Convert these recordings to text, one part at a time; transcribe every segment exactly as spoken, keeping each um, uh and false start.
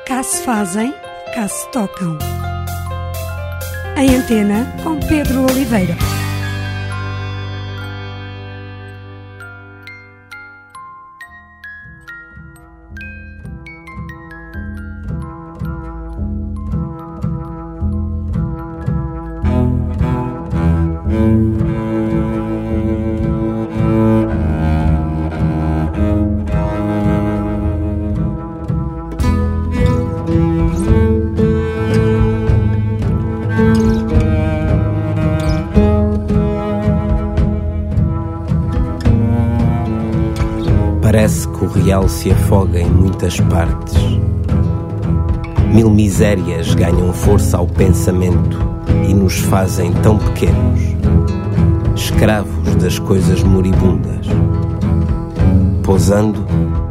Cá se fazem, cá se tocam. Em Antena, com Pedro Oliveira. Parece que o real se afoga em muitas partes. Mil misérias ganham força ao pensamento e nos fazem tão pequenos, escravos das coisas moribundas. Pousando,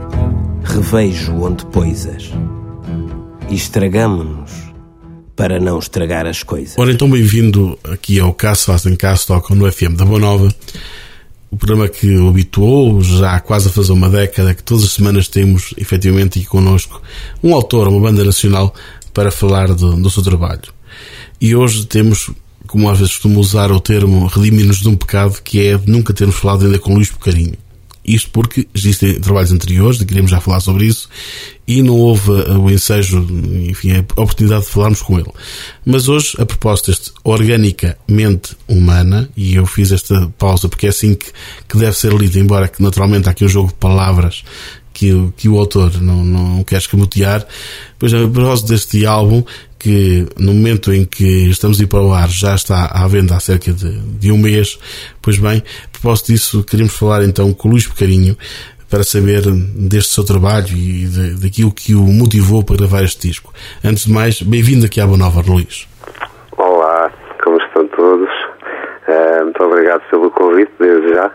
revejo onde poisas e estragamo-nos para não estragar as coisas. Ora, então bem-vindo aqui ao Cá se fazem, cá se tocam no F M da Boa Nova. O programa que o habituou já há quase a fazer uma década, que todas as semanas temos efetivamente aqui connosco um autor, uma banda nacional, para falar do, do seu trabalho. E hoje temos, como às vezes costumo usar o termo, redimir-nos de um pecado, que é de nunca termos falado ainda com Luís Bocarinho. Isto porque existem trabalhos anteriores, e queremos já falar sobre isso, e não houve o ensejo, enfim, a oportunidade de falarmos com ele. Mas hoje, a proposta deste Organicamente Humana, e eu fiz esta pausa porque é assim que, que deve ser lido, embora que naturalmente há aqui um jogo de palavras que, que o autor não, não quer escamotear. Pois, a propósito deste álbum, que no momento em que estamos a ir para o ar já está à venda há cerca de, de um mês, pois bem, a propósito disso, queríamos falar então com o Luís Bocarinho para saber deste seu trabalho e de, daquilo que o motivou para gravar este disco. Antes de mais, bem-vindo aqui à Boa Nova, Luís. Olá, como estão todos? Uh, muito obrigado pelo convite, desde já.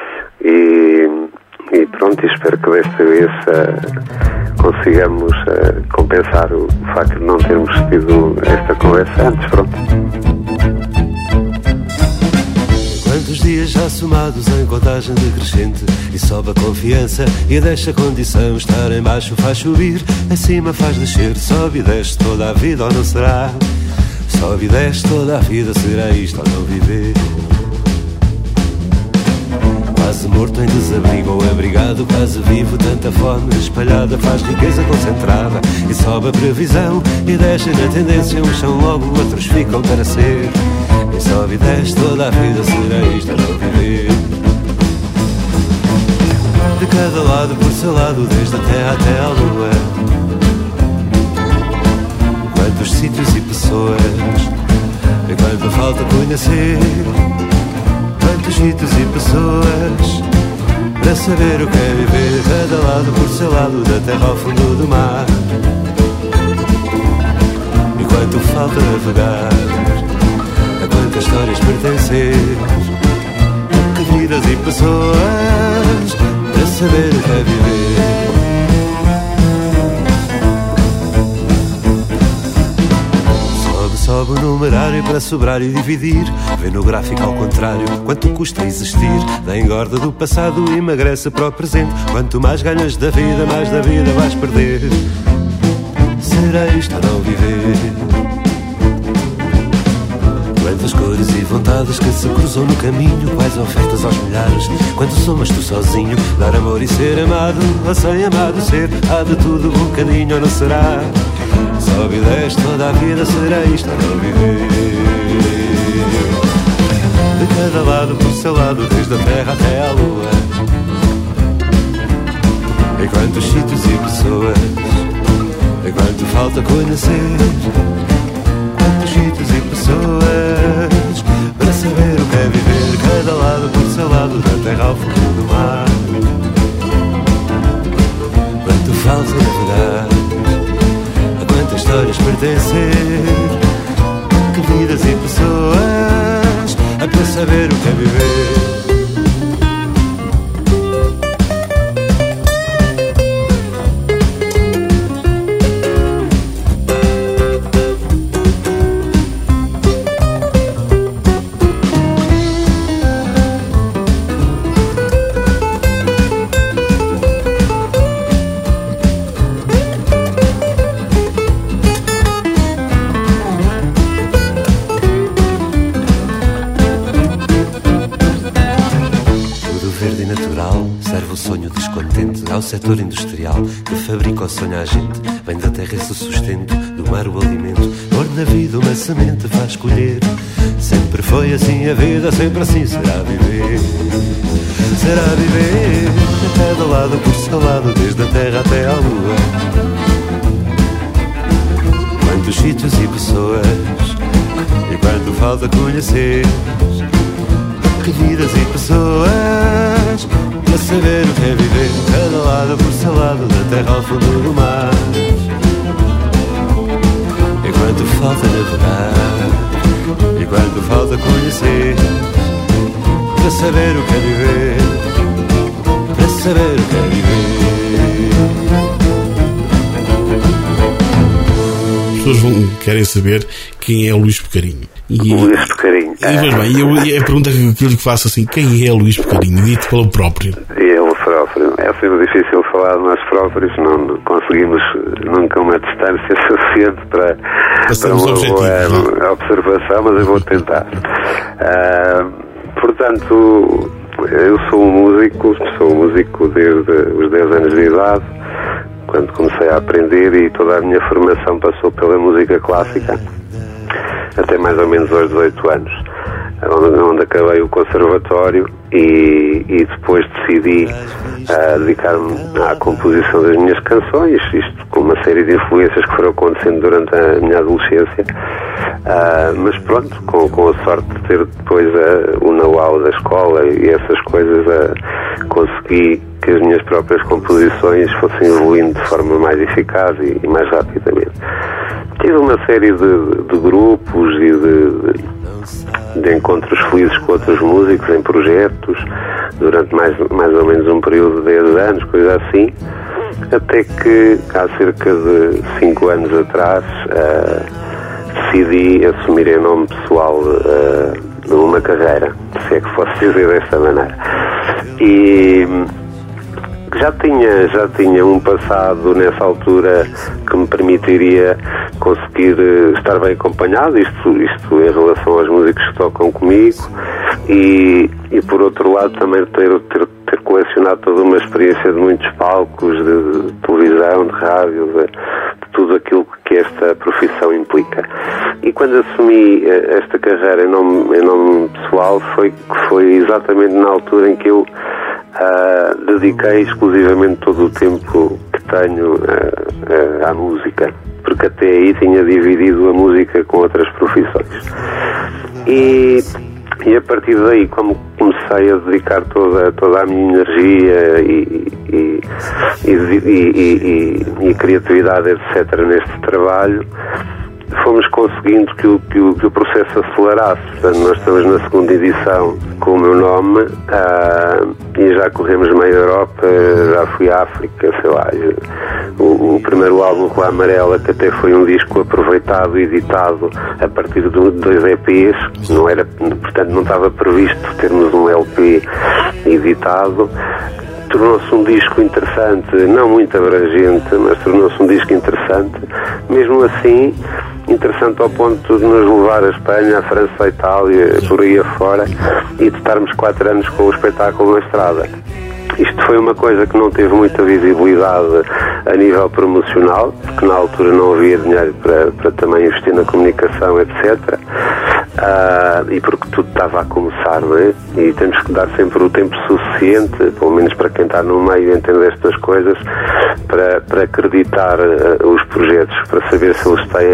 E, e pronto, espero que desta vez uh, consigamos uh, compensar o facto de não termos tido esta conversa antes, pronto. Quantos dias já somados em contagem decrescente, e sobe a confiança e deixa a condição. Estar em baixo faz subir, acima faz descer. Sobe e desce toda a vida ou não será? Sobe e desce toda a vida, será isto ou não viver? Quase morto em desabrigo ou abrigado, quase vivo, tanta fome espalhada faz riqueza concentrada. E sobe a previsão e desce na tendência, uns são logo, outros ficam para ser. E sobe e desce toda a vida, será isto ou não viver? De cada lado por seu lado, desde a terra até a lua, quantos sítios e pessoas, e quanto falta conhecer. Quantos sítios e pessoas para saber o que é viver. Cada lado por seu lado, da terra ao fundo do mar. E quanto falta navegar, a quantas histórias pertencer. Que vidas e pessoas para saber o que é viver. Sobe o numerário para sobrar e dividir. Vê no gráfico ao contrário quanto custa existir. Da engorda do passado emagrece para o presente. Quanto mais ganhas da vida, mais da vida vais perder. Será isto ou não viver? Quantas cores e vontades que se cruzam no caminho. Quais ofertas aos milhares. Quanto somas tu sozinho. Dar amor e ser amado, ou sem amado ser. Há de tudo um bocadinho ou não será? Sobe e desce toda a vida, será isto ou não viver? De cada lado por seu lado, desde a terra até a lua. E quantos sítios e pessoas, e quanto falta conhecer. Quantos sítios e pessoas para saber o que é viver. Cada lado por seu lado, da terra ao fundo do mar. Quanto falta navegar, quantas histórias pertencer. Que vidas e pessoas é para saber o que é viver. setor industrial que fabrica o sonho à gente. Vem da terra esse sustento, do mar o alimento. Pôr na vida uma semente faz colher. Sempre foi assim a vida, sempre assim será viver. Será viver a cada lado por seu lado, desde a terra até à lua. Quantos sítios e pessoas, e quanto falta conhecer. Que vidas e pessoas, para saber o que é viver. Cada lado por seu lado, da terra ao fundo do mar. E quanto falta navegar, e quanto falta conhecer. Para saber o que é viver, para saber o que é viver. As pessoas vão, querem saber quem é o Luís Pecarinho. E, Luís Pecarinho. E, pois bem, eu, e a pergunta que eu lhe faço assim, quem é Luís Pecarinho? Dito pelo próprio. Ele próprio. É sempre difícil falar de nós próprios, não conseguimos nunca uma distância suficiente para, para uma boa observação, mas eu vou tentar. Uh, portanto, eu sou um músico, sou um músico desde os dez anos de idade, quando comecei a aprender, e toda a minha formação passou pela música clássica, até mais ou menos aos dezoito anos, onde, onde acabei o conservatório e, e depois decidi uh, dedicar-me à composição das minhas canções, isto com uma série de influências que foram acontecendo durante a minha adolescência, uh, mas pronto, com, com a sorte de ter depois uh, o know-how da escola e essas coisas, uh, consegui que as minhas próprias composições fossem evoluindo de forma mais eficaz e, e mais rapidamente. Tive uma série de, de grupos e de, de encontros felizes com outros músicos em projetos durante mais, mais ou menos um período de dez anos, coisa assim, até que há cerca de cinco anos atrás uh, decidi assumir em nome pessoal uh, uma carreira, se é que fosse dizer desta maneira. E já tinha, já tinha um passado nessa altura que me permitiria conseguir estar bem acompanhado, isto, isto em relação aos músicos que tocam comigo, e, e por outro lado também ter, ter, ter colecionado toda uma experiência de muitos palcos, de, de televisão, de rádio, de, de tudo aquilo que esta profissão implica. E quando assumi esta carreira em nome, em nome pessoal, foi, foi exatamente na altura em que eu Uh, dediquei exclusivamente todo o tempo que tenho uh, uh, à música, porque até aí tinha dividido a música com outras profissões. E, e a partir daí, como comecei a dedicar toda, toda a minha energia e, e, e, e, e, e criatividade, etcétera, neste trabalho, fomos conseguindo que o, que, o, que o processo acelerasse. Portanto, nós estamos na segunda edição com o meu nome, uh, e já corremos meia Europa, já fui à África, sei lá. O, o primeiro álbum, Rua Amarela, que até foi um disco aproveitado e editado a partir de dois E Pês, não era, portanto não estava previsto termos um L P editado. Tornou-se um disco interessante, não muito abrangente, mas tornou-se um disco interessante, mesmo assim interessante ao ponto de nos levar à Espanha, à França, à Itália, por aí afora, e de estarmos quatro anos com o espetáculo na estrada. Isto foi uma coisa que não teve muita visibilidade a nível promocional, porque na altura não havia dinheiro para, para também investir na comunicação, etcétera. Uh, e porque tudo estava a começar, não é? E temos que dar sempre o tempo suficiente, pelo menos para quem está no meio e entende estas coisas, para, para acreditar uh, os projetos, para saber se eles têm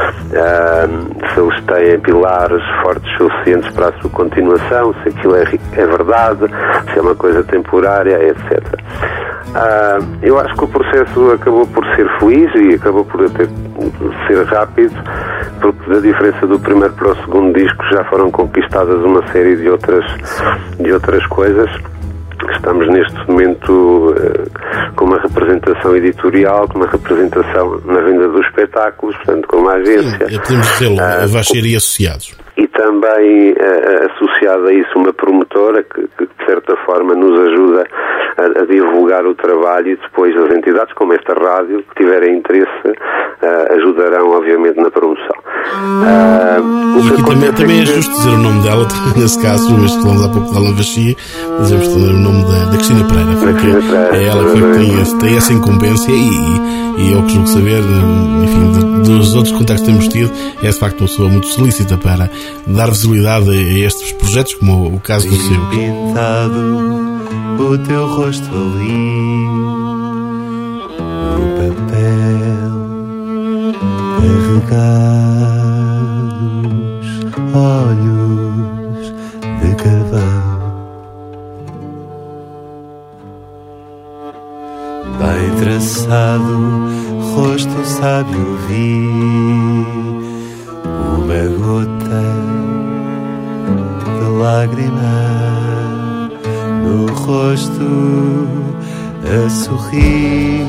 uh, se eles têm pilares fortes suficientes para a sua continuação, se aquilo é, é verdade, se é uma coisa temporária, etcétera. Uh, eu acho que o processo acabou por ser feliz e acabou por ter, ser rápido, porque da diferença do primeiro para o segundo disco já foram conquistadas uma série de outras, de outras coisas. Estamos neste momento uh, com uma representação editorial, com uma representação na venda dos espetáculos, portanto com uma agência. Sim, podemos dizê-lo, uh, Vacheria Associados. E também uh, associada a isso uma promotora que, que de certa forma nos ajuda a, a divulgar o trabalho, e depois as entidades como esta rádio que tiverem interesse uh, ajudarão obviamente na promoção. Uh, e aqui também, também é justo dizer o nome dela, nesse caso, mas falamos há pouco da Alain Vachia, dizemos também o nome da, da Cristina Pereira, porque é ela que tem, esse, tem essa incumbência e, e, e eu que julgo saber, enfim, de, dos outros contactos que temos tido, é de facto uma pessoa muito solícita para dar visibilidade a estes projetos, como o, o caso do seu. Pintado o teu rosto ali no papel, carregados olhos de carvão, bem traçado, rosto sábio vi, uma gota de lágrima no rosto a sorrir.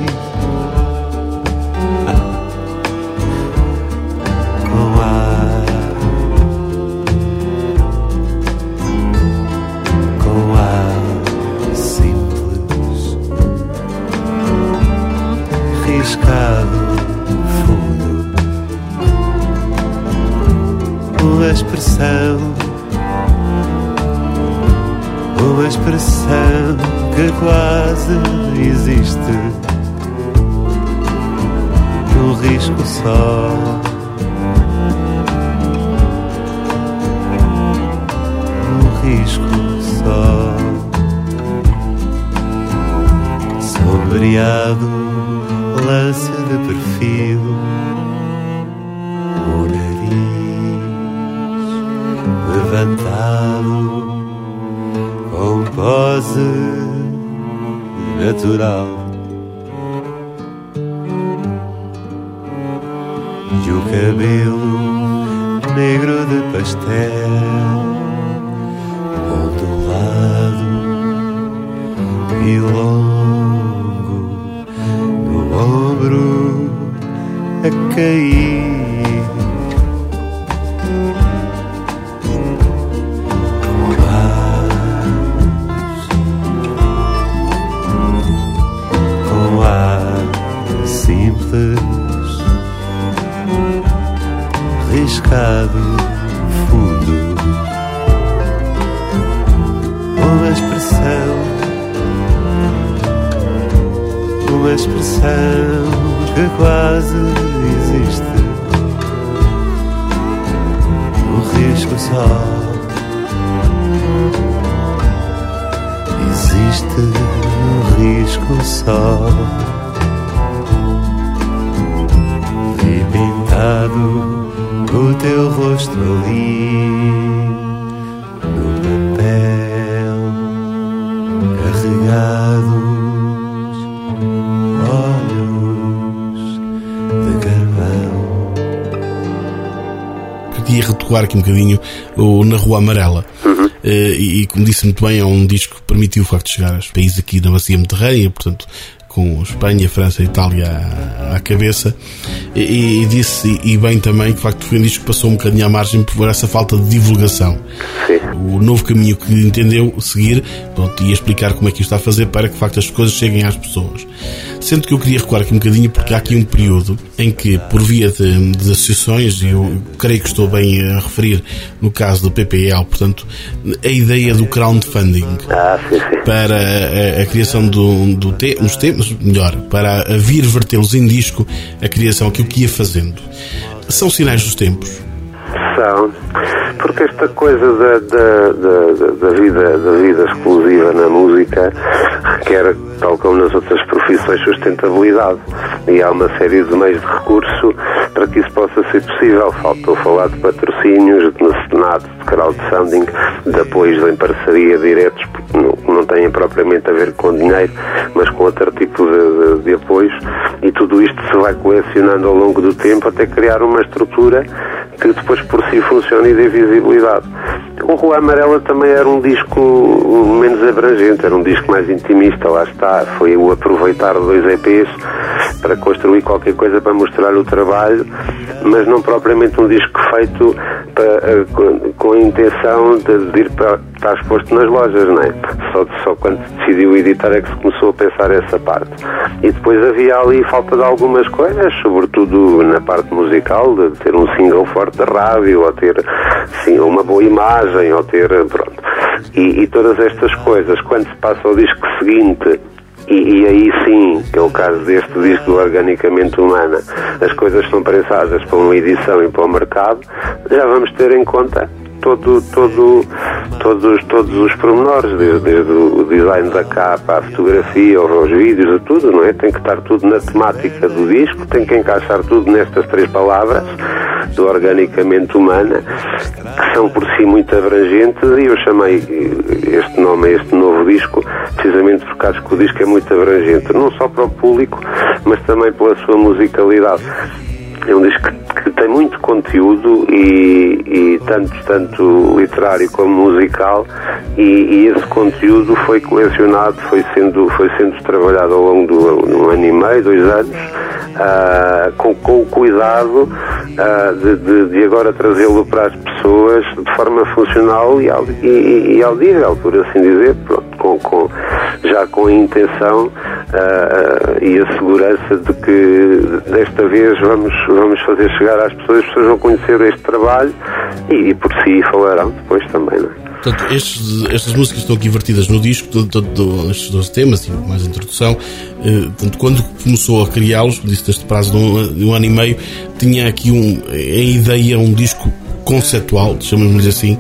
Com ar, com ar simples, riscado fundo, uma expressão, uma expressão que quase existe, um risco só, um risco só, sombreado, lance de perfil, o nariz levantado, com pose natural, e o cabelo negro de pastel, ondulado e longo, no ombro a cair. Riscado fundo, uma expressão, uma expressão que quase existe, um risco só, existe um risco só. Vi pintado o teu rosto ali no papel, carregados olhos de carvão. Queria retomar aqui um bocadinho o Na Rua Amarela. Uhum. E, e como disse muito bem, é um disco que permitiu o facto de chegar aos países aqui na bacia mediterrânea, portanto com Espanha, França e Itália à, à cabeça, e, e disse, e, e bem também, que de facto foi um disco que passou um bocadinho à margem por essa falta de divulgação. Sim. O novo caminho que entendeu seguir, pronto, e explicar como é que isto está a fazer para que de facto as coisas cheguem às pessoas. Sendo que eu queria recuar aqui um bocadinho, porque há aqui um período em que, por via de, de associações, e eu creio que estou bem a referir no caso do P P L, portanto, a ideia do crowdfunding ah, sim, sim. para a, a criação do, do te, nos temas, melhor, para a vir vertê-los em disco, a criação, aquilo que ia fazendo. São sinais dos tempos? São, porque esta coisa da, da, da, da, vida, da vida exclusiva na música requer, tal como nas outras profissões, sustentabilidade, e há uma série de meios de recurso para que isso possa ser possível. Faltou falar de patrocínios, de mecenato, de crowdfunding, de apoios em parceria diretos, porque não, não têm propriamente a ver com dinheiro, mas com outro tipo de, de, de apoios, e tudo isto se vai colecionando ao longo do tempo até criar uma estrutura que depois por si funcione e dê visibilidade. O Rua Amarela também era um disco menos abrangente, era um disco mais intimista, lá está, foi o aproveitar dois E Pês para construir qualquer coisa para mostrar o trabalho, mas não propriamente um disco feito para, com, com a intenção de ir para, está exposto nas lojas, não é? Só, só quando se decidiu editar é que se começou a pensar essa parte. E depois havia ali falta de algumas coisas, sobretudo na parte musical, de ter um single forte de rádio, ou ter sim, uma boa imagem, ou ter, pronto. E, e todas estas coisas, quando se passa ao disco seguinte, E, e aí sim, que é o caso deste disco do Organicamente Humana, as coisas são pensadas para uma edição e para o mercado, já vamos ter em conta todo, todo, todos, todos os pormenores, desde, desde o design da capa, a fotografia, aos vídeos, a tudo, não é? Tem que estar tudo na temática do disco, tem que encaixar tudo nestas três palavras, do Organicamente Humana, que são por si muito abrangentes, e eu chamei este nome a este novo disco precisamente porque acho que o disco é muito abrangente, não só para o público, mas também pela sua musicalidade. É um disco que tem muito conteúdo, e, e tanto, tanto literário como musical, e, e esse conteúdo foi colecionado, foi sendo, foi sendo trabalhado ao longo de um ano e meio, dois anos, uh, com, com o cuidado uh, de, de, de agora trazê-lo para as pessoas de forma funcional e, e, e audível, por assim dizer, pronto, com, com, já com a intenção uh, e a segurança de que desta vez vamos, vamos fazer chegar às pessoas, as pessoas vão conhecer este trabalho e, e por si falarão depois também, não é? Portanto, estes, estas músicas estão aqui vertidas no disco, todo, todo, todo, estes doze temas, e mais a introdução. Eh, portanto, quando começou a criá-los, disse deste prazo de um, de um ano e meio, tinha aqui um, em ideia um disco conceptual, chamamos-lhe assim.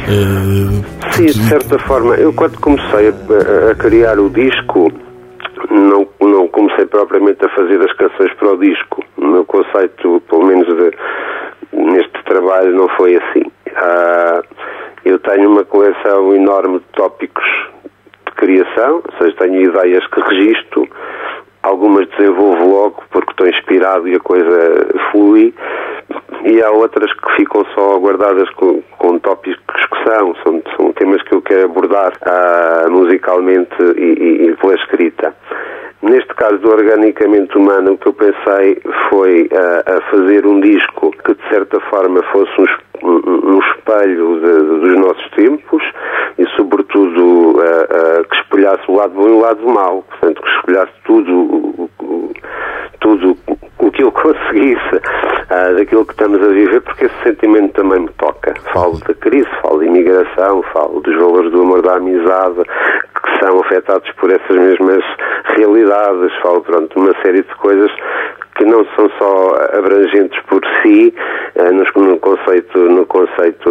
Eh, Sim, de certa forma. Eu, quando comecei a, a criar o disco, não, não comecei propriamente a fazer as canções para o disco. O meu conceito, pelo menos de, neste trabalho, não foi assim. Ah, eu tenho uma coleção enorme de tópicos de criação, ou seja, tenho ideias que registro, algumas desenvolvo logo porque estou inspirado e a coisa flui, e há outras que ficam só guardadas com, com tópicos que são, são, são temas que eu quero abordar ah, musicalmente e, e, e pela escrita. Neste caso do Organicamente Humano, o que eu pensei foi uh, a fazer um disco que de certa forma fosse um, um, um espelho de, de, dos nossos tempos e sobretudo uh, uh, que espelhasse o lado bom e o lado mau, portanto que espelhasse tudo o, o, tudo o que eu conseguisse uh, daquilo que estamos a viver, porque esse sentimento também me toca. Falo da crise, falo de imigração, falo dos valores do amor, da amizade, que são afetados por essas mesmas realidades, falo, pronto, uma série de coisas que não são só abrangentes por si, uh, no, no conceito, no conceito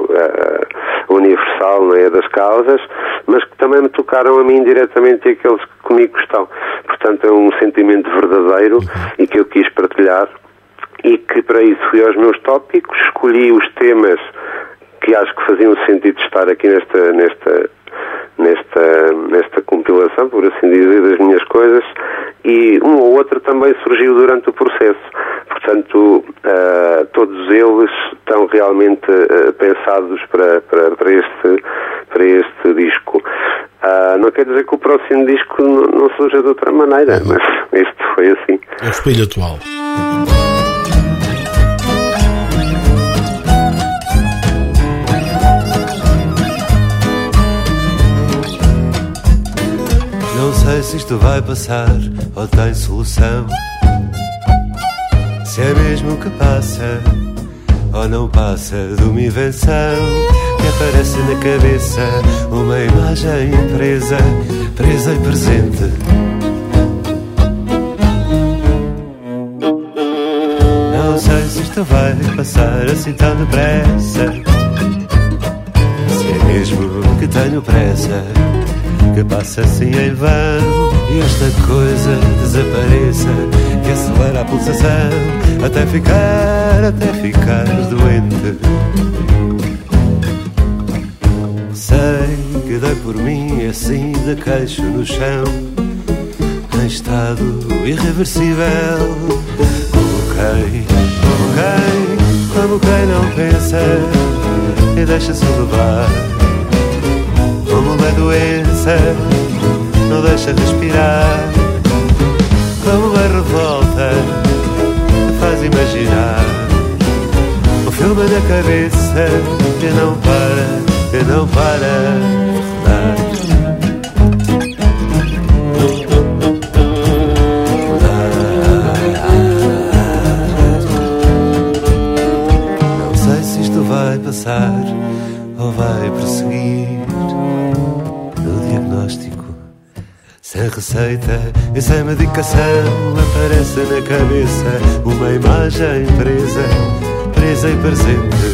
uh, universal, não é, das causas, mas que também me tocaram a mim diretamente e aqueles que comigo estão. Portanto, é um sentimento verdadeiro e que eu quis partilhar, e que para isso fui aos meus tópicos, escolhi os temas que acho que faziam sentido estar aqui nesta, nesta, nesta, nesta compilação, por assim dizer, das minhas coisas, e um ou outro também surgiu durante o processo. Portanto, uh, todos eles estão realmente uh, pensados para, para, para, este, para este disco. Uh, não quer dizer que o próximo disco não, não surja de outra maneira, uhum. Mas este foi assim. É o espelho atual. Não sei se isto vai passar ou tem solução, se é mesmo que passa ou não passa de uma invenção que aparece na cabeça, uma imagem presa, presa e presente. Não sei se isto vai passar assim tão depressa, se é mesmo que tenho pressa, que passa assim em vão e esta coisa desapareça, que acelera a pulsação até ficar, até ficar doente. Sei que dei por mim assim de queixo no chão, em estado irreversível, como quem, como quem, como quem não pensa e deixa-se levar. Como uma doença, não deixa respirar. Como uma revolta, que faz imaginar um filme na cabeça que não para que não para de rodar. Vai passar ou vai prosseguir no diagnóstico sem receita e sem medicação. Aparece na cabeça uma imagem presa, presa e presente.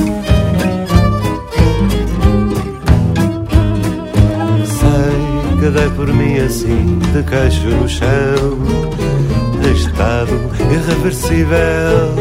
Sei que dei por mim assim, de queixo no chão, em estado irreversível.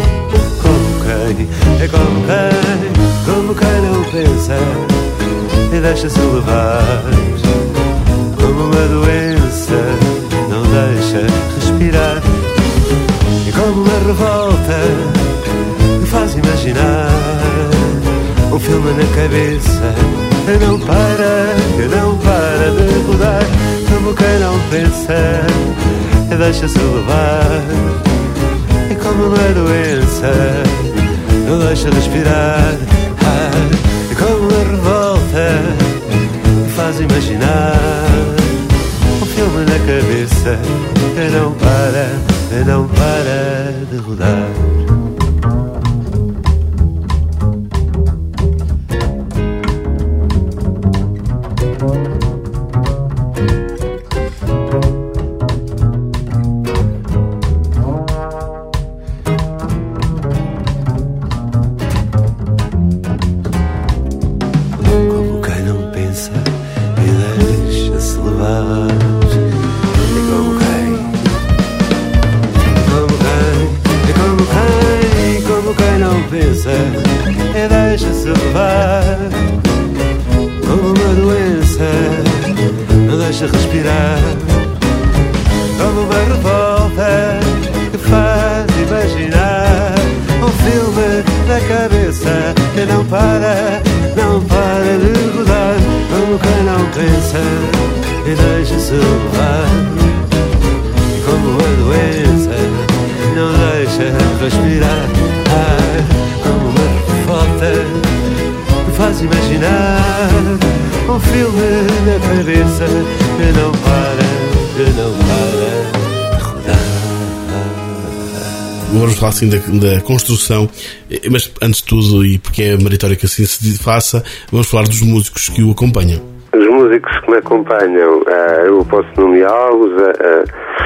É como quem, como quem não pensa e deixa-se levar, como uma doença, não deixa respirar. E como uma revolta que faz imaginar um filme na cabeça que não para, que não para de rodar. Como quem não pensa e deixa-se levar, e como uma doença não deixa respirar. Ah, é como uma revolta que faz imaginar um filme na cabeça que não para, que não para de rodar. E deixa-se levar como uma doença, não deixa respirar. Como uma revolta que faz imaginar um filme na cabeça que não para, não para de rodar. Como quem não pensa e deixa-se levar, e como uma doença não deixa respirar. Ah, como uma revolta que faz imaginar um filme na cabeça que não para, que não para de rodar. Vamos falar assim da, da construção, mas antes de tudo, e porque é meritório que assim se faça, vamos falar dos músicos que o acompanham. Os músicos que me acompanham, uh, eu posso nomeá-los, uh,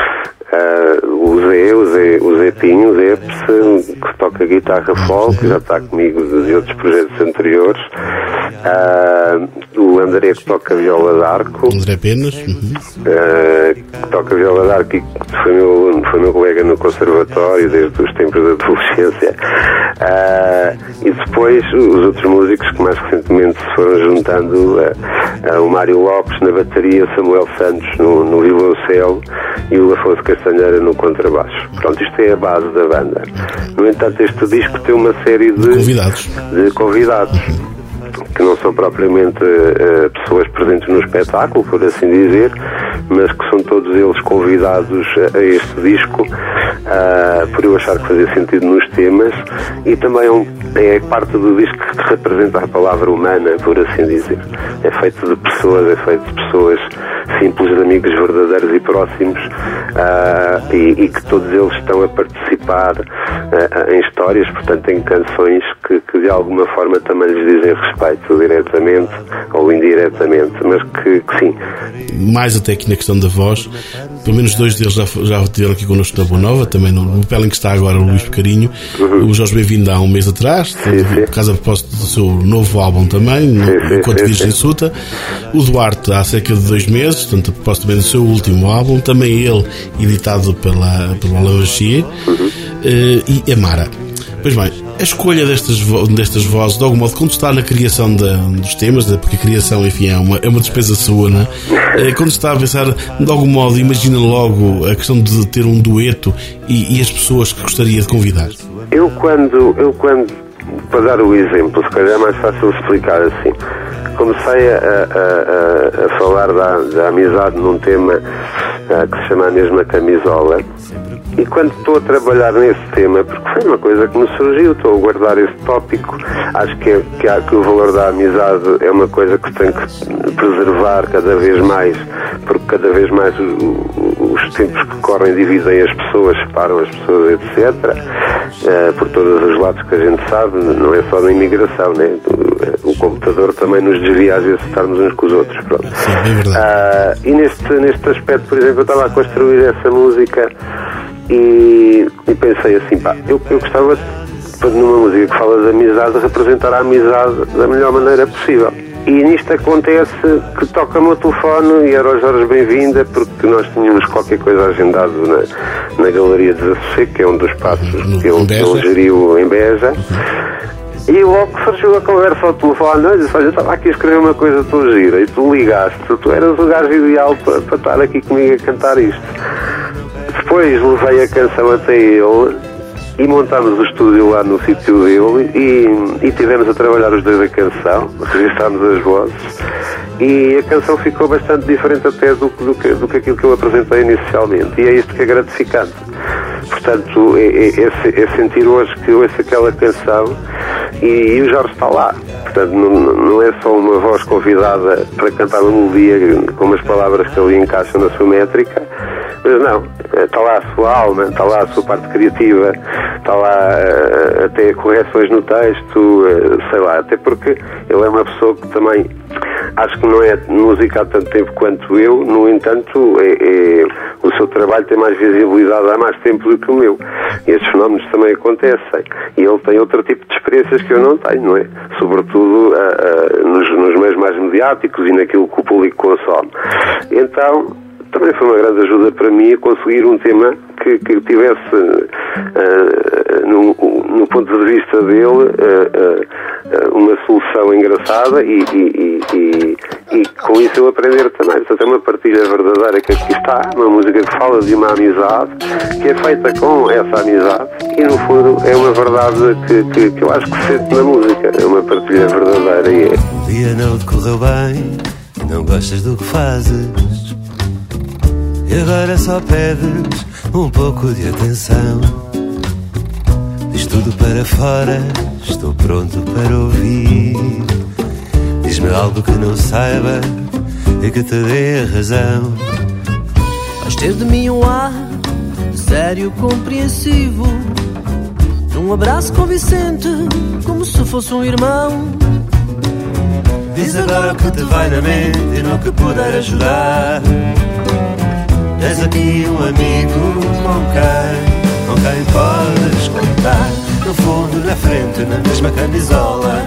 uh, o Zé, o Zé, o Zé Pinho, o Zé Epse, que toca guitarra folk, que já está comigo de outros projetos anteriores, uh, o André, que toca viola de arco, André Penas, uhum. uh, que toca viola de arco e que foi meu, foi meu colega no conservatório desde os tempos da adolescência, uh, e depois os outros músicos que mais recentemente se foram juntando, uh, uh, o Mário Lopes na bateria, o Samuel Santos no, no violoncelo e o Afonso Castanheira no contrabaixo. Pronto, isto é a base da banda. No entanto, este disco tem uma série de, de convidados, de convidados que não são propriamente uh, pessoas presentes no espetáculo, por assim dizer, mas que são todos eles convidados a, a este disco, uh, por eu achar que fazia sentido nos temas, e também é, um, é parte do disco que representa a palavra humana, por assim dizer. É feito de pessoas, é feito de pessoas simples, de amigos verdadeiros e próximos, uh, e, e que todos eles estão a participar uh, em histórias, portanto em canções que, que de alguma forma também lhes dizem respeito, diretamente ou indiretamente, mas que, que sim. Mais até aqui na questão da voz, pelo menos dois deles já, já estiveram aqui connosco na Boa Nova, também no, no papel em que está agora o Luís Pecarinho, uhum. O Jorge Bem-vindo há um mês atrás, sim, por causa a propósito do seu novo álbum também, no, enquanto Virgem Suta, o Duarte há cerca de dois meses, portanto a propósito também do seu último álbum, também ele editado pela, pela Lavachier, uhum. uh, e a Mara. Pois bem, a escolha destas, vo- destas vozes, de algum modo, quando está na criação da, dos temas, porque a criação, enfim, é uma, é uma despesa sua, não é? Quando está a pensar, de algum modo, imagina logo a questão de ter um dueto e, e as pessoas que gostaria de convidar. Eu quando, eu quando, para dar o exemplo, se calhar é mais fácil explicar assim, comecei a, a, a, a falar da, da amizade num tema uh, que se chama a mesma camisola, e quando estou a trabalhar nesse tema, porque foi uma coisa que me surgiu, estou a guardar esse tópico, acho que, é, que, há, que o valor da amizade é uma coisa que se tem que preservar cada vez mais, porque cada vez mais o, o, os tempos que correm dividem as pessoas, separam as pessoas, etcétera. Uh, por todos os lados que a gente sabe, não é só na imigração, né? O, o computador também nos desvia às vezes de estarmos uns com os outros. Pronto. Sim, é verdade. Uh, e neste, neste aspecto, por exemplo, eu estava a construir essa música e, e pensei assim, pá, eu, eu gostava de, numa música que fala de amizade, representar a amizade da melhor maneira possível. E nisto acontece que toca-me o telefone e era o Jorge Bem-vinda, porque nós tínhamos qualquer coisa agendado na, na Galeria Desassossego, que é um dos passos que ele, que ele geriu em Beja. E logo surgiu a conversa ao telefone, olha, eu estava aqui a escrever uma coisa tão gira e tu ligaste, tu eras o gajo ideal para, para estar aqui comigo a cantar isto. Depois levei a canção até ele e montámos o estúdio lá no sítio dele e, e tivemos a trabalhar os dois a canção, registámos as vozes e a canção ficou bastante diferente até do, do, que, do que aquilo que eu apresentei inicialmente, e é isto que é gratificante. Portanto, é, é, é, é sentir hoje que eu ouço aquela canção e, e o Jorge está lá. Portanto, não, não é só uma voz convidada para cantar uma melodia com umas palavras que ali encaixam na sua métrica, mas não, está lá a sua alma, está lá a sua parte criativa, está lá uh, até correções no texto, uh, sei lá, até porque ele é uma pessoa que também acho que não é música há tanto tempo quanto eu, no entanto é, é, o seu trabalho tem mais visibilidade há mais tempo do que o meu, e estes fenómenos também acontecem, e ele tem outro tipo de experiências que eu não tenho, não é? Sobretudo uh, uh, nos, nos meios mais mediáticos e naquilo que o público consome. Então também foi uma grande ajuda para mim a conseguir um tema que, que tivesse, uh, no, no ponto de vista dele, uh, uh, uma solução engraçada e, e, e, e com isso eu aprender também. Portanto, é uma partilha verdadeira que aqui está, uma música que fala de uma amizade, que é feita com essa amizade e, no fundo, é uma verdade que, que, que eu acho que se sente na música. É uma partilha verdadeira e é. O dia não te correu bem e não gostas do que fazes. E agora só pedes um pouco de atenção. Diz tudo para fora, estou pronto para ouvir. Diz-me algo que não saiba e que te dê a razão. Vais ter de mim um ar sério, compreensivo, num abraço convincente, como se fosse um irmão. Diz agora o que te vai na mente e no que puder ajudar. Tens aqui um amigo com quem, com quem podes contar. No fundo, na frente, na mesma camisola.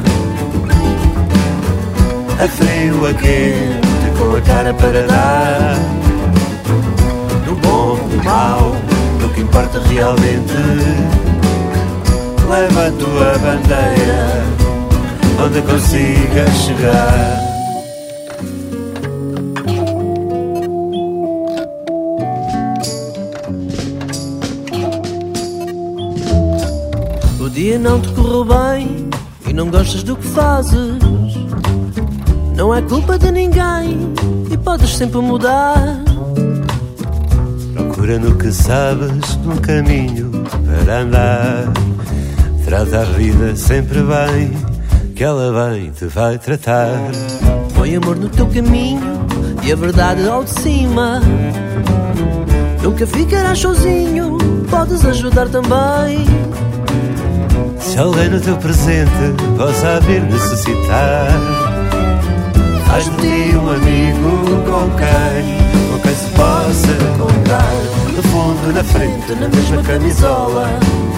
A frio, a quente, com a cara para dar. No bom, no mau, no que importa realmente. Leva a tua bandeira onde consigas chegar. O dia não te correu bem e não gostas do que fazes. Não é culpa de ninguém e podes sempre mudar. Procura no que sabes um caminho para andar. Trata a vida sempre bem, que ela bem te vai tratar. Põe amor no teu caminho e a verdade ao de cima. Nunca ficarás sozinho, podes ajudar também. Se alguém no teu presente possa vir necessitar, faz de ti um amigo com quem, com quem se possa contar. No fundo, na frente, na mesma camisola.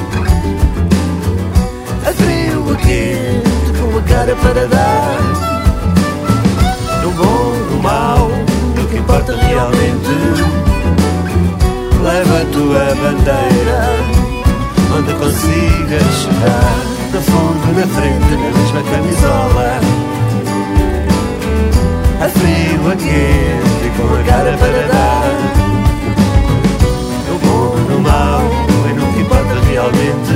A frio, a quente, com a cara para dar. No bom, no mau, no que importa realmente. Leva a tua bandeira onde consigas chegar. No fundo, na frente, na mesma camisola. A frio, a quente e com a cara para dar. No bom, no mau e no que importa realmente.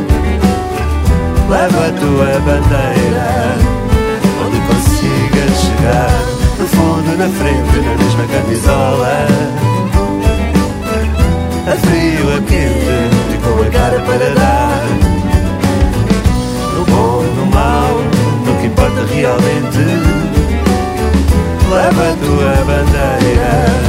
Leva a tua bandeira onde consigas chegar. No fundo, na frente, na mesma camisola. A frio, a quente dar é para dar. No bom, no mau, no que importa realmente, leva a tua bandeira.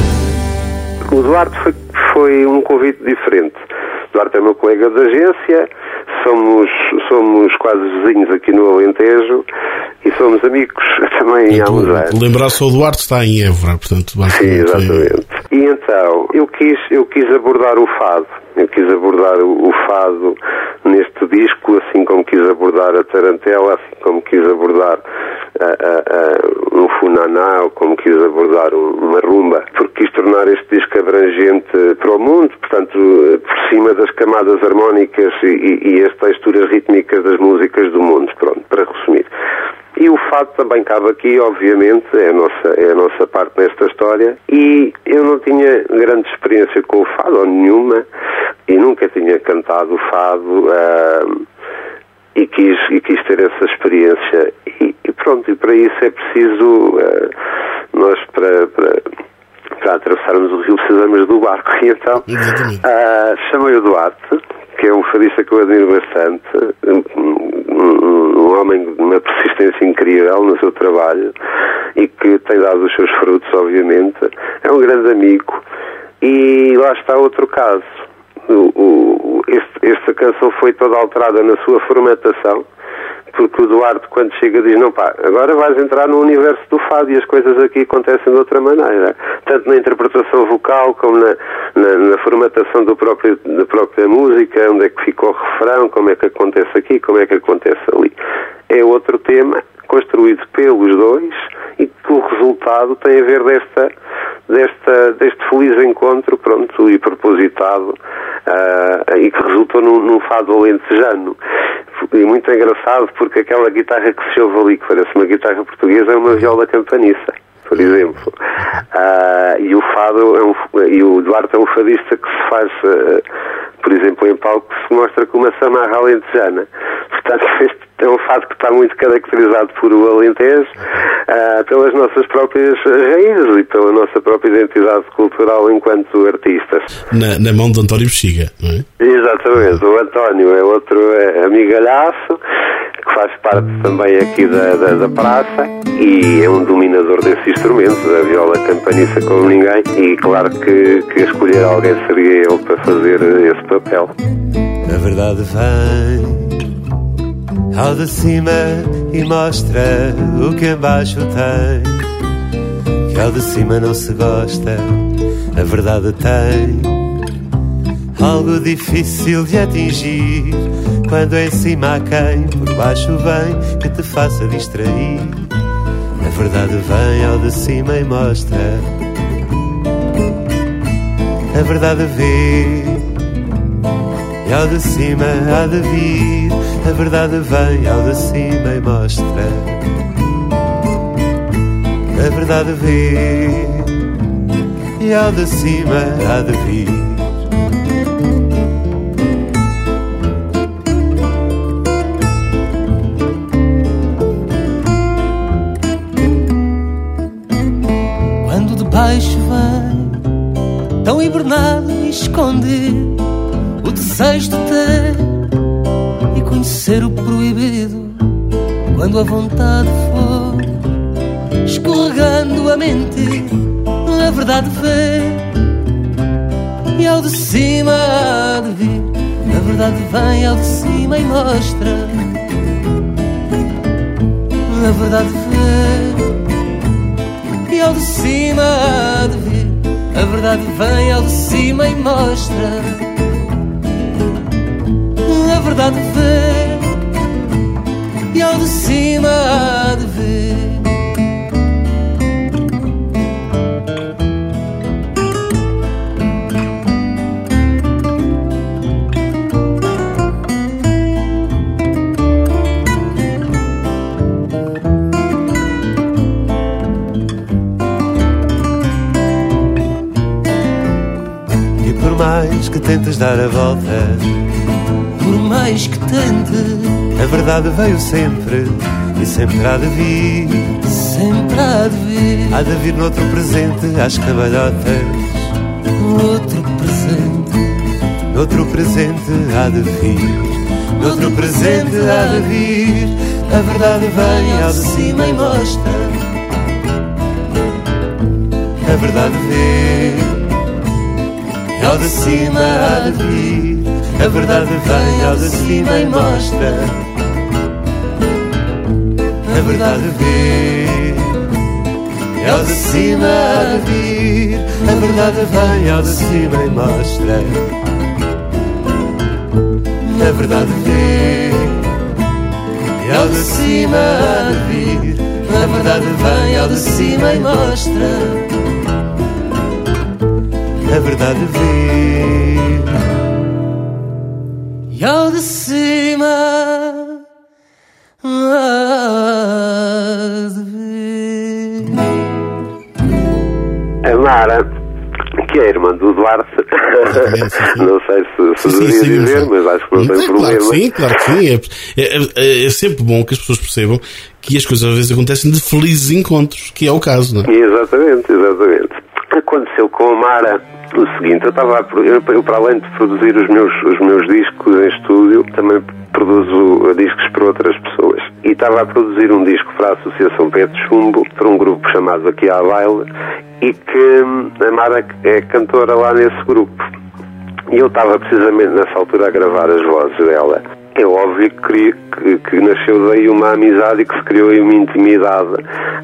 O Duarte foi, foi um convite diferente. O Duarte é meu colega de agência, somos, somos quase vizinhos aqui no Alentejo e somos amigos também há uns anos. Lembrar-se, o Duarte está em Évora, portanto, sim, exatamente. E então, eu quis, eu quis abordar o fado, eu quis abordar o, o fado neste disco, assim como quis abordar a tarantela, assim como quis abordar uh, uh, uh, um funaná, ou como quis abordar um, uma rumba, porque quis tornar este disco abrangente para o mundo, portanto, por cima das camadas harmónicas e, e, e as texturas rítmicas das músicas do mundo, pronto, para resumir. E o fado também cabe aqui, obviamente, é a nossa, é a nossa parte nesta história, e eu não tinha grande experiência com o fado, ou nenhuma, e nunca tinha cantado o fado, uh, e, quis, e quis ter essa experiência, e, e pronto, e para isso é preciso, uh, nós para, para, para atravessarmos o rio precisamos do barco, e então uh, chamei o Duarte, que é um fadista que eu admiro bastante, um, um, um homem de uma persistência incrível no seu trabalho e que tem dado os seus frutos, obviamente. É um grande amigo. E lá está outro caso. O, o, este, esta canção foi toda alterada na sua formatação, porque o Duarte, quando chega, diz, não pá, agora vais entrar no universo do fado e as coisas aqui acontecem de outra maneira. Tanto na interpretação vocal como na, na, na formatação do próprio, da própria música, onde é que fica o refrão, como é que acontece aqui, como é que acontece ali. É outro tema construído pelos dois e que o resultado tem a ver desta, desta, deste feliz encontro, pronto, e propositado, uh, e que resultou num, num fado alentejano. E muito engraçado porque aquela guitarra que se ouve ali, que parece uma guitarra portuguesa, é uma viola campaniça, por exemplo. Uh, e o fado é um, e o Duarte é um fadista que se faz, uh, por exemplo, em palco, que se mostra com uma samarra alentejana. Portanto, este é um fado que está muito caracterizado por o Alentejo, uh, pelas nossas próprias raízes e pela nossa própria identidade cultural enquanto artistas. Na, na mão de António Bexiga, não é? Exatamente. O António é outro é, amigalhaço, que faz parte também aqui da, da, da praça e é um dominador desse instrumento, da viola campaniça como ninguém, e claro que, que escolher alguém seria ele para fazer esse papel. A verdade vem ao de cima e mostra o que embaixo tem, que ao de cima não se gosta, a verdade tem algo difícil de atingir, quando em cima há quem por baixo vem que te faça distrair. A verdade vem ao de cima e mostra, a verdade vê, e ao de cima há de vir. A verdade vem ao de cima e mostra, a verdade vê, e ao de cima há de vir. Quando de baixo vem, tão hibernado e esconde o desejo de ter e conhecer o proibido, quando a vontade for escorregando a mente, a verdade vê, e ao de cima há de vir. A verdade vem ao de cima e mostra, a verdade vê, e ao de cima há de vir. A verdade vem ao de cima e mostra, a verdade vê, e ao de cima há de ver. E por mais que tentes dar a volta, por mais que tente, a verdade veio sempre e sempre há de vir. sempre há de vir. Há de vir noutro presente às cabalhotas, Outro presente, noutro presente há de vir, noutro presente há de vir, a verdade vem ao de cima e mostra, a verdade vem ao de cima há de vir, a verdade vem ao de cima e mostra, a verdade vem ao de cima há de vir, a verdade vem ao de cima e mostra, a verdade vem ao de cima há de vir, a verdade vem ao de cima e mostra, a verdade vem e ao de cima há de vir. A Mara, que é a irmã do Duarte, não sei se, se deveria sim, dizer, sim. Mas acho que não tem claro problema. Que sim, claro que sim. É, é, é sempre bom que as pessoas percebam que as coisas às vezes acontecem de felizes encontros, que é o caso, não é? Exatamente, exatamente. Aconteceu com a Mara o seguinte: eu estava a, eu, eu, para além de produzir os meus, os meus discos em estúdio, também produzo discos para outras pessoas. E estava a produzir um disco para a Associação Pé de Chumbo, para um grupo chamado Aqui à Baile, e que a Mara é cantora lá nesse grupo. E eu estava precisamente nessa altura a gravar as vozes dela. É óbvio que, que, que nasceu daí uma amizade e que se criou aí uma intimidade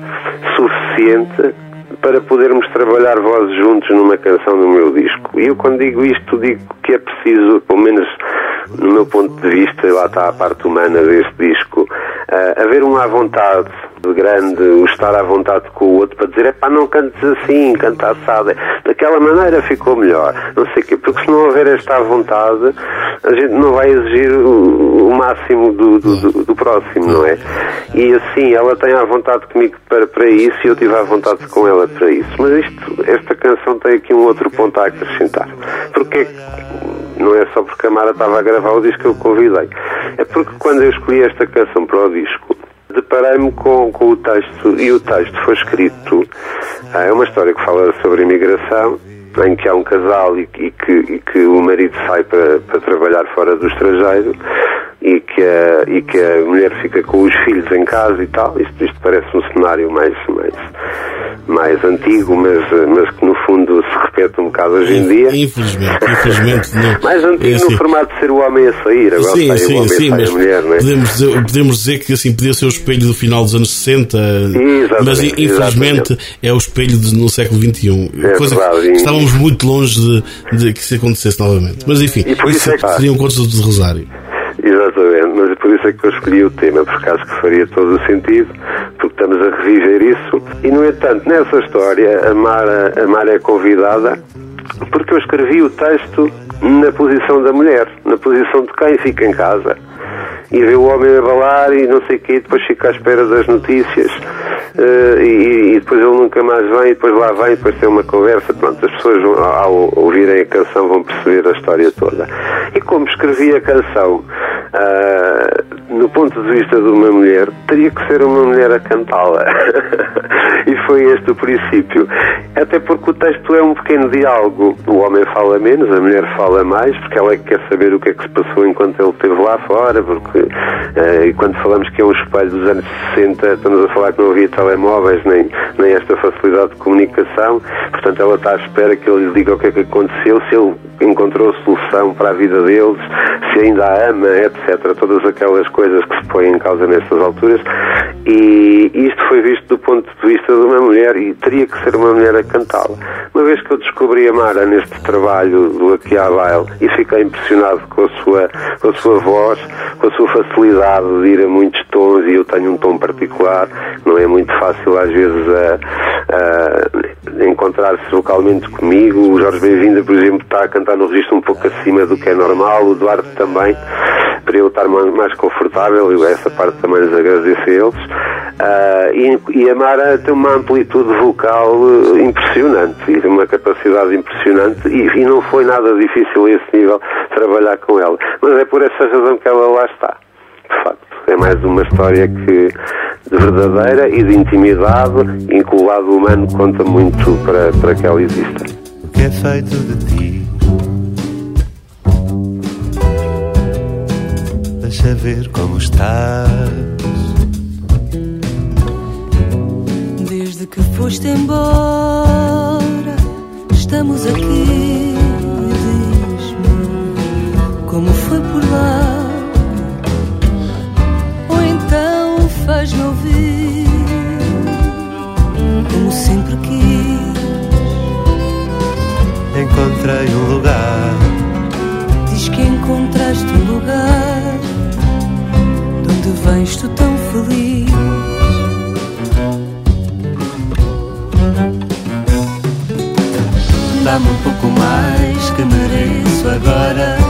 suficiente para podermos trabalhar vozes juntos numa canção do meu disco. E eu, quando digo isto, digo que é preciso, pelo menos no meu ponto de vista, lá está a parte humana deste disco, uh, haver um à vontade grande, o estar à vontade com o outro para dizer, é pá, não cantes assim, canta assada, daquela maneira ficou melhor, não sei o quê, porque se não houver esta à vontade, a gente não vai exigir o, o máximo do, do, do, do próximo, não é? E assim, ela tem à vontade comigo para, para isso e eu tive à vontade com ela para isso. Mas isto, esta canção tem aqui um outro ponto a acrescentar. Porque não é só porque a Mara estava a gravar o disco que eu convidei, é porque quando eu escolhi esta canção para o disco, deparei-me com, com o texto, e o texto foi escrito, é uma história que fala sobre imigração, em que há um casal e, e, que, e que o marido sai para, para trabalhar fora do estrangeiro e que, a, e que a mulher fica com os filhos em casa e tal. Isto, isto parece um cenário mais, mais, mais antigo, mas, mas que no fundo se repete um bocado hoje em dia. Infelizmente, infelizmente não. Mais antigo é assim, no formato de ser o homem a sair, agora sim, sai sim, o homem sim, sai mas a mulher, não é? Podemos dizer, podemos dizer que assim podia ser o espelho do final dos anos sessenta, exatamente, mas infelizmente exatamente. É o espelho de, no século vinte e um. É coisa verdade, que estávamos muito longe de, de que isso acontecesse novamente. Mas enfim, isso, isso é que seriam contos de Rosário. Exatamente, mas é por isso é que eu escolhi o tema, porque acho que faria todo o sentido, porque estamos a reviver isso. E, no entanto, nessa história, a Mara, a Mara é convidada porque eu escrevi o texto na posição da mulher, na posição de quem fica em casa e vê o homem abalar e não sei o quê, e depois fica à espera das notícias, uh, e, e depois ele nunca mais vem, e depois lá vem, e depois tem uma conversa. Pronto, as pessoas ao ouvirem a canção vão perceber a história toda. E como escrevi a canção uh, no ponto de vista de uma mulher, teria que ser uma mulher a cantá-la. E foi este o princípio, até porque o texto é um pequeno diálogo. O homem fala menos, a mulher fala mais, porque ela quer saber o que é que se passou enquanto ele esteve lá fora, porque uh, e quando falamos que é um espelho dos anos sessenta, estamos a falar que não havia telemóveis, nem, nem esta facilidade de comunicação. Portanto, ela está à espera que ele lhe diga o que é que aconteceu, se ele encontrou solução para a vida deles, se ainda a ama, etcétera. Todas aquelas coisas que se põem em causa nestas alturas. E isto foi visto do ponto de vista de uma mulher, e teria que ser uma mulher a cantá-la. Uma vez que eu descobri a Mara neste trabalho do Aqui à Baile e fiquei impressionado com a sua, com a sua voz, com a sua facilidade de ir a muitos tons, e eu tenho um tom particular, não é muito fácil às vezes a, a encontrar-se vocalmente comigo. O Jorge Bem-vinda, por exemplo, está a cantar no registro um pouco acima do que é normal, o Duarte também, para eu estar mais confortável, e essa parte também lhes agradeço a eles. Uh, e, e a Mara tem uma amplitude vocal uh, impressionante, e tem uma capacidade impressionante, e, e não foi nada difícil a esse nível trabalhar com ela, mas é por essa razão que ela lá está. De facto, é mais uma história que de verdadeira e de intimidade, em que o lado humano conta muito para, para que ela exista. O que é feito de ti deixa ver como estás. Desde que foste embora, estamos aqui. Diz-me como foi por lá, ou então faz-me ouvir como sempre quis. Encontrei um lugar. Diz que encontraste um lugar de onde vens tu tão feliz. Dá-me um pouco mais que mereço agora.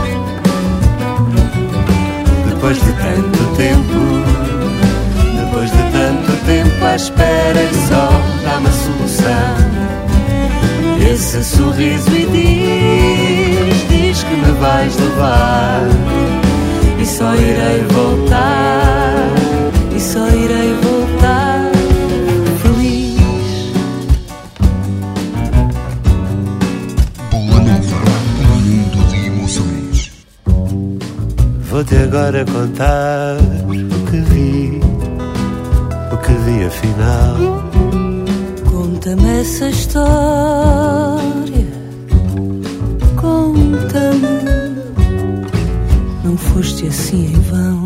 Depois de tanto tempo, depois de tanto tempo à espera, e só dá-me a solução. Esse sorriso e diz, diz que me vais levar, e só irei voltar, e só irei voltar feliz. Boa Nova, um mundo de emoções. Vou-te agora contar o que vi, o que vi afinal. Conta-me essa história, conta-me. Não foste assim em vão,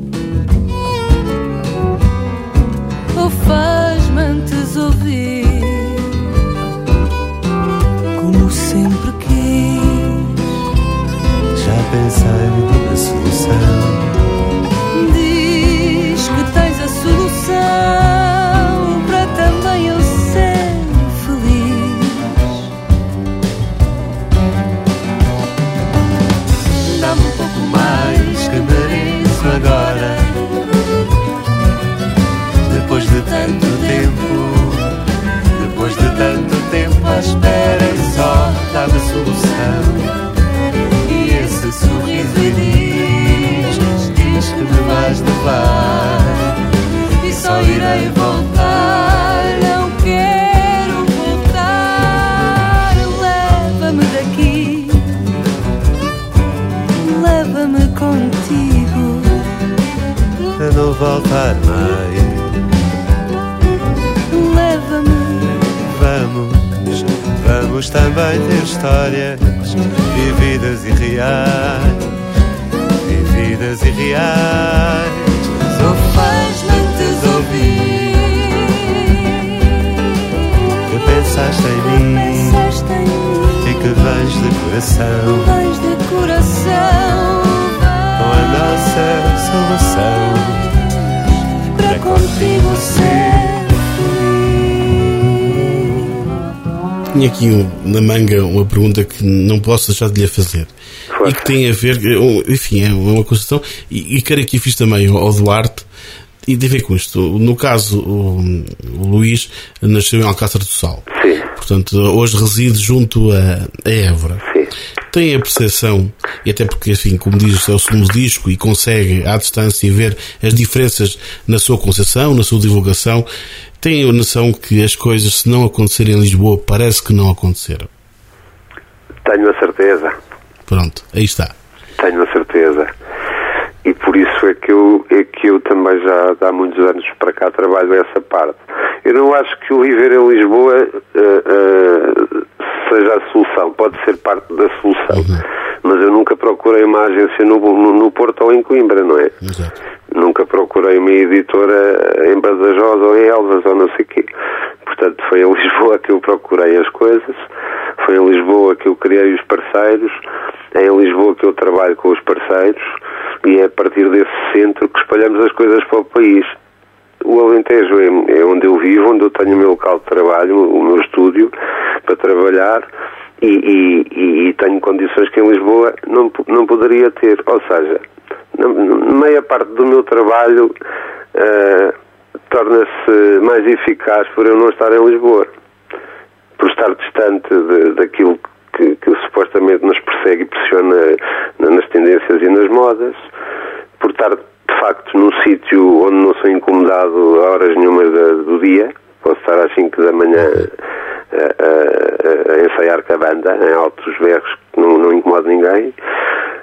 ou faz-me antes ouvir como sempre quis. Já pensei na solução. Diz que tens a solução para também eu ser feliz. Dá-me um pouco mais que mereço agora. Depois de tanto tempo, depois de tanto tempo à espera, e só dá-me a solução. E esse sorriso diz, diz que me vais levar, e só irei voltar. Não quero voltar. Leva-me daqui, leva-me contigo, Para não voltar mais. leva-me. Vamos, vamos também ter histórias vividas e reais, vividas e reais. Só faz-me antes ouvir Que pensaste em mim pensaste em mim, e que vens de coração vens de coração. com a nossa solução Para contigo ser Tinha aqui um- na manga uma pergunta que não posso deixar de lhe fazer. E que tem a ver, enfim, é uma questão, e, e quero aqui fiz também ao, ao Duarte, e tem a ver com isto. No caso, o, o Luís nasceu em Alcácer do Sal. Sim. Portanto, hoje reside junto a, a Évora. Sim. Tem a percepção, e até porque, enfim, como diz, é o segundo disco e consegue à distância ver as diferenças na sua concepção, na sua divulgação, tem a noção que as coisas, se não acontecerem em Lisboa, parece que não aconteceram. Tenho a certeza. Pronto, aí está. Tenho a certeza. E por isso é que eu, é que eu também já há muitos anos para cá trabalho essa parte. Eu não acho que o viver em Lisboa uh, uh, seja a solução. Pode ser parte da solução. Uhum. Mas eu nunca procurei uma agência no, no, no Porto ou em Coimbra, não é? Exato. Nunca procurei uma editora em Badajoz ou em Elvas ou não sei o quê. Portanto, foi em Lisboa que eu procurei as coisas, foi em Lisboa que eu criei os parceiros, é em Lisboa que eu trabalho com os parceiros, e é a partir desse centro que espalhamos as coisas para o país. O Alentejo é, é onde eu vivo, onde eu tenho o meu local de trabalho, o meu estúdio, para trabalhar, e, e, e tenho condições que em Lisboa não, não poderia ter. Ou seja, na, na meia parte do meu trabalho uh, torna-se mais eficaz por eu não estar em Lisboa, por estar distante de, daquilo que, que supostamente nos persegue e pressiona nas tendências e nas modas, por estar de facto num sítio onde não sou incomodado a horas nenhumas do dia. Posso estar às cinco da manhã a, a, a ensaiar com a banda, em altos berros, que não, não incomoda ninguém.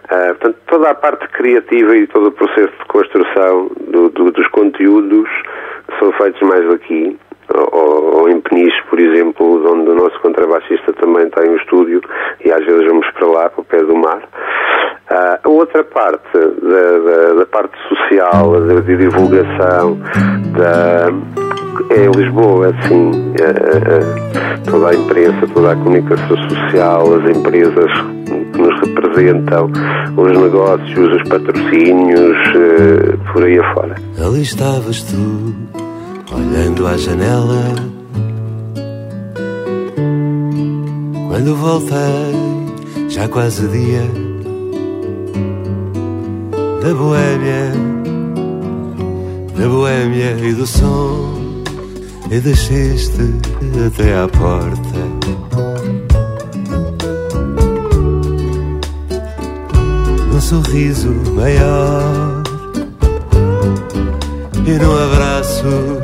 Uh, portanto, toda a parte criativa e todo o processo de construção do, do, dos conteúdos são feitos mais aqui, ou, ou em Peniche, por exemplo, onde o nosso contrabaixista também tem um estúdio, e às vezes vamos para lá, para o pé do mar. Uh, a outra parte, da, da, da parte social, da, de divulgação, da, é em Lisboa, assim, uh, uh, toda a imprensa, toda a comunicação social, as empresas que nos representam, os negócios, os patrocínios, uh, por aí afora. Ali estavas tu, olhando à janela, quando voltei, já quase dia, da Boémia, da Boémia e do som, e desceste até à porta. Num sorriso maior e num abraço,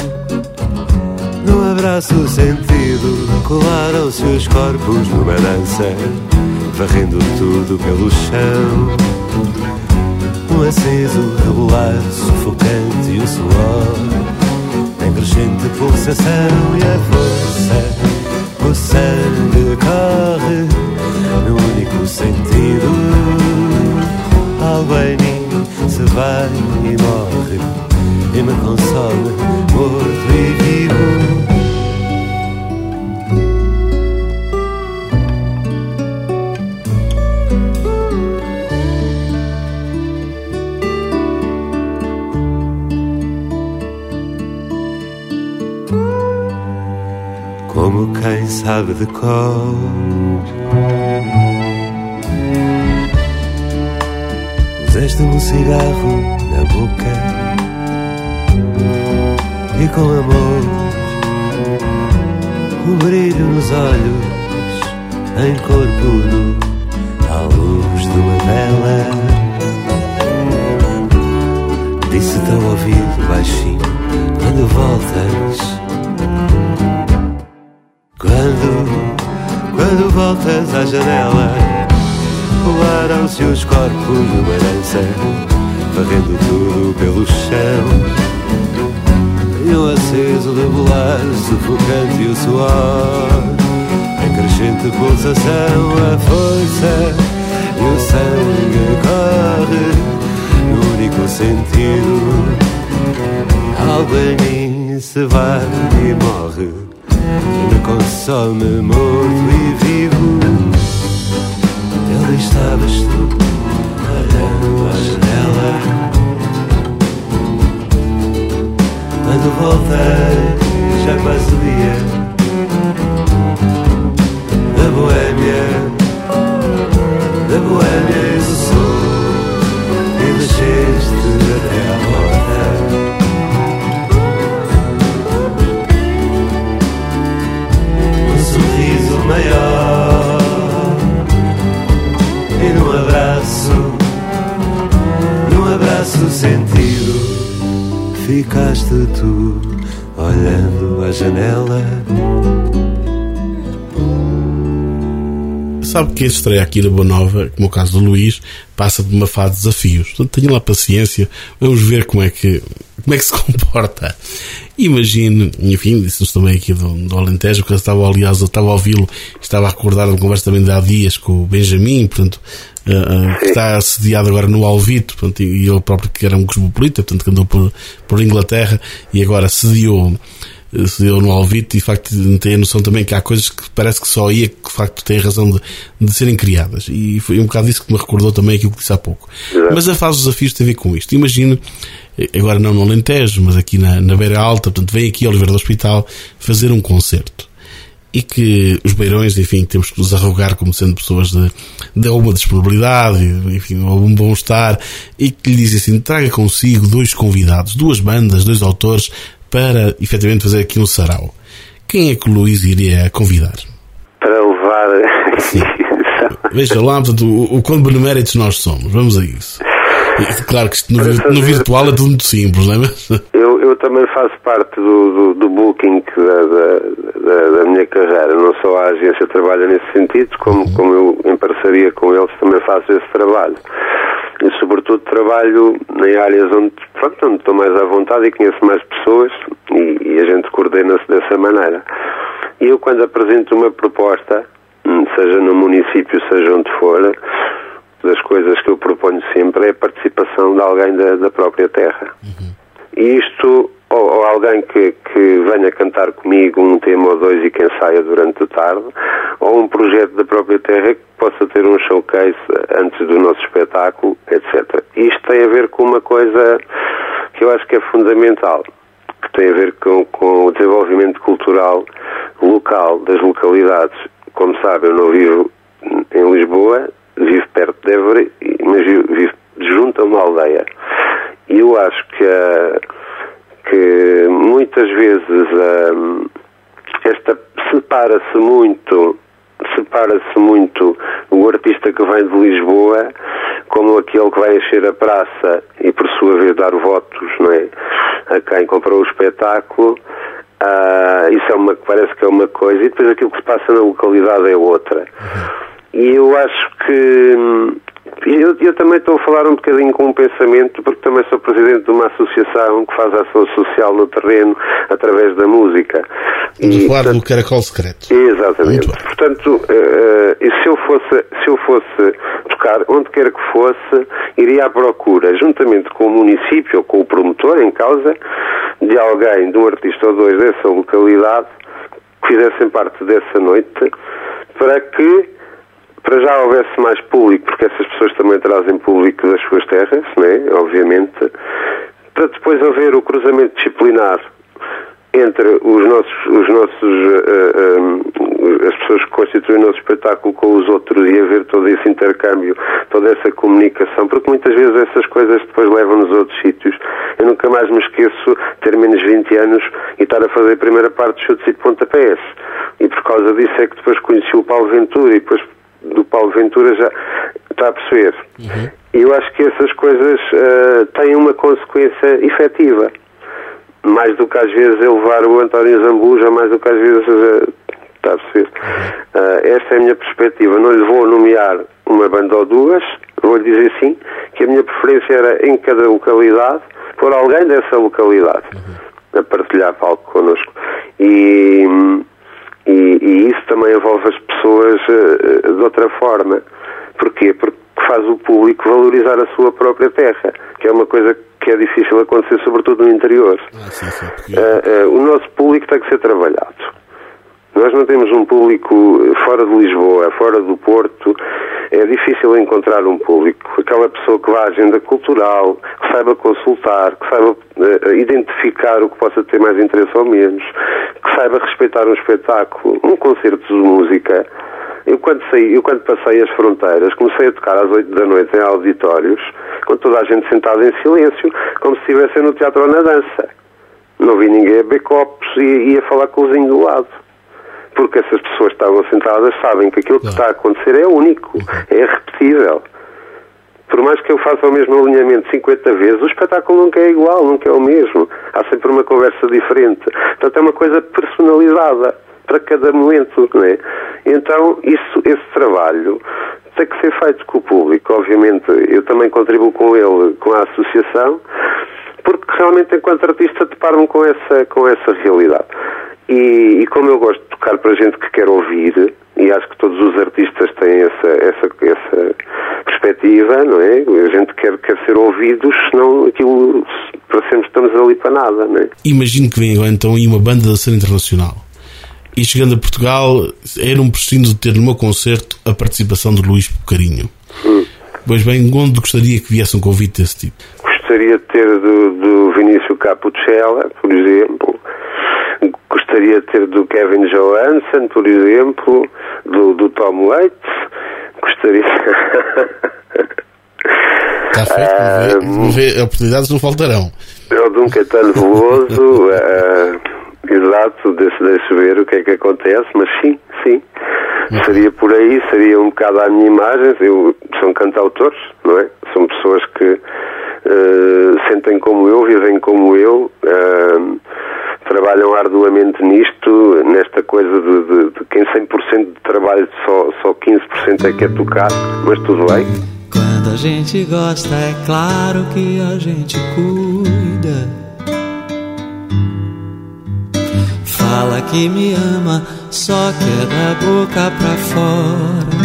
num abraço sentido, colaram-se os corpos numa dança, varrendo tudo pelo chão. Um aceso rebolar sufocante e o suor em crescente pulsação, e a força, o sangue corre no único sentido. Algo em mim se vai e morre e me consome, morto e vivo. Como quem sabe de cor, puseste um cigarro na boca e com amor o brilho nos olhos, em corpo nu, à luz de uma vela. Disse-te ao ouvido baixinho, quando voltas, Quando, quando voltas à janela, colaram-se os corpos numa dança, varrendo tudo pelo chão. E o aceso rebolar sufocante e o suor, em crescente pulsação, a força e o sangue corre no único sentido. Algo em mim se vai e morre, me consome, morto e vivo. Ali estavas tu, olhando à janela, quando voltei, já quase dia, da Boémia, da Boémia e do sul, e desceste até à porta. Maior e num abraço, num abraço sentido, ficaste tu olhando à janela. Sabe que este estreia aqui na Boa Nova, como o caso do Luís, passa de uma fase de desafios. Portanto, tenha lá paciência, vamos ver como é que, como é que se comporta. Imagine, enfim, disse-nos também aqui do, do Alentejo, que eu estava, aliás, eu estava a ouvi-lo, estava a recordar uma conversa também de há dias com o Benjamin, portanto, uh, uh, que está assediado agora no Alvito, portanto, e ele próprio que era um cosmopolita, portanto, que andou por, por Inglaterra e agora sediou se deu no Alvito, e de facto tem a noção também que há coisas que parece que só aí é que de facto têm razão de, de serem criadas, e foi um bocado isso que me recordou também aquilo que disse há pouco. Exato. Mas a fase dos desafios tem a ver com isto. Imagino, agora não no Alentejo, mas aqui na, na Beira Alta, portanto vem aqui ao Oliveira do Hospital fazer um concerto, e que os beirões, enfim, temos que nos arrogar como sendo pessoas de, de alguma disponibilidade, enfim, algum bom estar, e que lhe dizem assim, traga consigo dois convidados, duas bandas, dois autores, para efetivamente fazer aqui um sarau. Quem é que o Luís iria convidar? Para levar... Sim. Veja lá, portanto, o, o quão beneméritos nós somos. Vamos a isso. E, claro que isto no, no virtual é tudo muito simples, não é mesmo? Eu, eu eu também faço parte do, do, do booking da, da, da, da minha carreira. Não só a agência trabalha nesse sentido, como, como eu, em parceria com eles, também faço esse trabalho. E, sobretudo, trabalho em áreas onde, pronto, onde estou mais à vontade e conheço mais pessoas e, e a gente coordena-se dessa maneira. E eu, quando apresento uma proposta, seja no município, seja onde for, das coisas que eu proponho sempre é a participação de alguém da, da própria terra. Uhum. E isto, ou, ou alguém que, que venha cantar comigo um tema ou dois e que ensaia durante a tarde, ou um projeto da própria terra que possa ter um showcase antes do nosso espetáculo, etcétera. E isto tem a ver com uma coisa que eu acho que é fundamental, que tem a ver com, com o desenvolvimento cultural local, das localidades. Como sabe, eu não vivo em Lisboa, vivo perto de Évora, mas vivo junto a uma aldeia. E eu acho que, uh, que muitas vezes uh, esta separa-se muito, separa-se muito o artista que vem de Lisboa como aquele que vai encher a praça e por sua vez dar votos, não é, a quem comprou o espetáculo. Uh, isso é uma, parece que é uma coisa, e depois aquilo que se passa na localidade é outra. Uhum. E eu acho que eu, eu também estou a falar um bocadinho com um pensamento, porque também sou presidente de uma associação que faz ação social no terreno através da música. Estamos a falar do Caracol Secreto. Exatamente. Portanto, uh, e se eu fosse se eu fosse tocar onde quer que fosse, iria à procura, juntamente com o município ou com o promotor em causa, de alguém, de um artista ou dois dessa localidade, que fizessem parte dessa noite, para que para já houvesse mais público, porque essas pessoas também trazem público das suas terras, né? Obviamente, para depois haver o cruzamento disciplinar entre os nossos, os nossos uh, um, as pessoas que constituem o nosso espetáculo com os outros e haver todo esse intercâmbio, toda essa comunicação, porque muitas vezes essas coisas depois levam-nos a outros sítios. Eu nunca mais me esqueço de ter menos vinte anos e estar a fazer a primeira parte de chutes e de pontapés. E por causa disso é que depois conheci o Paulo Ventura e depois do Paulo Ventura já está a perceber. Uhum. E eu acho que essas coisas uh, têm uma consequência efetiva. Mais do que às vezes eu levar o António Zambuja, mais do que às vezes uh, está a perceber. Uhum. Uh, esta é a minha perspectiva. Não lhe vou nomear uma banda ou duas, vou-lhe dizer sim, que a minha preferência era em cada localidade, por alguém dessa localidade, uhum. a partilhar palco connosco. E... E, e isso também envolve as pessoas uh, de outra forma. Porquê? Porque faz o público valorizar a sua própria terra, que é uma coisa que é difícil acontecer, sobretudo no interior. Ah, sim, sim, porque... uh, uh, o nosso público tem que ser trabalhado. Nós não temos um público fora de Lisboa, fora do Porto. É difícil encontrar um público. Aquela pessoa que vá à agenda cultural, que saiba consultar, que saiba uh, identificar o que possa ter mais interesse ou menos, que saiba respeitar um espetáculo, um concerto de música. Eu quando, saí, eu quando passei as fronteiras, comecei a tocar às oito da noite em auditórios, com toda a gente sentada em silêncio, como se estivessem no teatro ou na dança. Não vi ninguém a beber copos e, e a falar com o vizinho do lado. Porque essas pessoas que estavam sentadas sabem que aquilo que está a acontecer é único, é irrepetível. Por mais que eu faça o mesmo alinhamento cinquenta vezes, o espetáculo nunca é igual, nunca é o mesmo. Há sempre uma conversa diferente. Portanto, é uma coisa personalizada para cada momento, não é? Então, isso, esse trabalho tem que ser feito com o público. Obviamente, eu também contribuo com ele, com a associação, porque realmente, enquanto artista, deparo-me com essa, com essa realidade. E, e como eu gosto de tocar para gente que quer ouvir, e acho que todos os artistas têm essa, essa, essa perspectiva, não é? A gente quer, quer ser ouvidos, senão aquilo, para sempre estamos ali para nada, não é? Imagino que venha agora então aí uma banda da cena internacional. E chegando a Portugal, era um prescíndio de ter no meu concerto a participação de Luís Bocarinho. Hum. Pois bem, onde gostaria que viesse um convite desse tipo? Gostaria de ter do, do Vinícius Capucella, por exemplo. Gostaria de ter do Kevin Johansen, por exemplo, do, do Tom Waits. Gostaria... Está feito, um, ver, oportunidades não faltarão. Ou de um Caetano Veloso, uh, exato, deixa, deixa ver o que é que acontece, mas sim, sim. Uhum. Seria por aí, seria um bocado à minha imagem. Eu, são cantautores, não é? São pessoas que uh, sentem como eu, vivem como eu, uh, trabalham arduamente nisto, nesta coisa de, de, de que em cem por cento de trabalho só, só quinze por cento é que é tocado, mas tudo bem. Quando a gente gosta, é claro que a gente cuida. Fala que me ama, só que é da boca pra fora.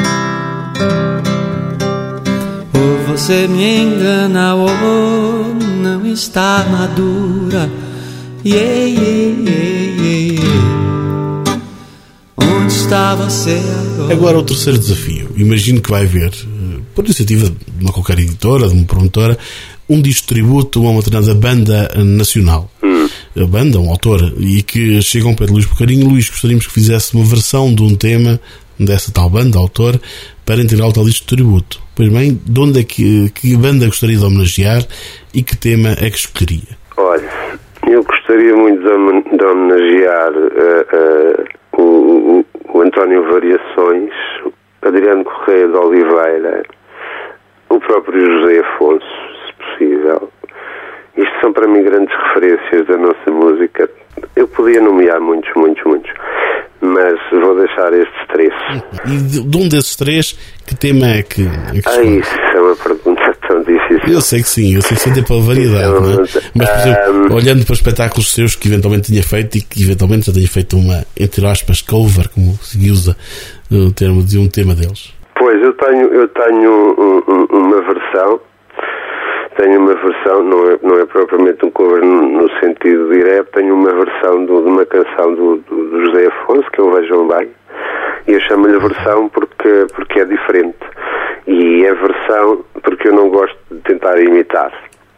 Ou você me engana, ou não está madura. Yeah, yeah, yeah, yeah. Onde está você agora? Agora o terceiro desafio. Imagino que vai haver, por iniciativa de uma qualquer editora, de uma promotora, um disco de tributo a uma determinada banda nacional. Hum. A banda, um autor, e que chegam para Luís Bocarinho. Luís, gostaríamos que fizesse uma versão de um tema dessa tal banda, autor, para integrar o tal disco de tributo. Pois bem, de onde é que, que banda gostaria de homenagear e que tema é que escolheria? Olha, eu gostaria muito de, de homenagear uh, uh, o, o António Variações, Adriano Correia de Oliveira, o próprio José Afonso, se possível. Isto são para mim grandes referências da nossa música. Eu podia nomear muitos, muitos, muitos, mas vou deixar estes três. E de, de um desses três, que tema é que, é que ah, isso é uma pergunta tão difícil. Eu sei que sim, eu sei que sempre pela variedade, é não é? Mas, por exemplo, um... olhando para espetáculos seus que eventualmente tinha feito e que eventualmente já tinha feito uma, entre aspas, cover, como se usa o termo de um tema deles. Pois, eu tenho, eu tenho um, um, uma versão, tenho uma versão, não é, não é propriamente um cover no, no sentido direto, tenho uma versão do, de uma canção do, do, do José Afonso, que é o Vejam Bem, e eu chamo-lhe versão porque, porque é diferente. E é versão porque eu não gosto de tentar imitar.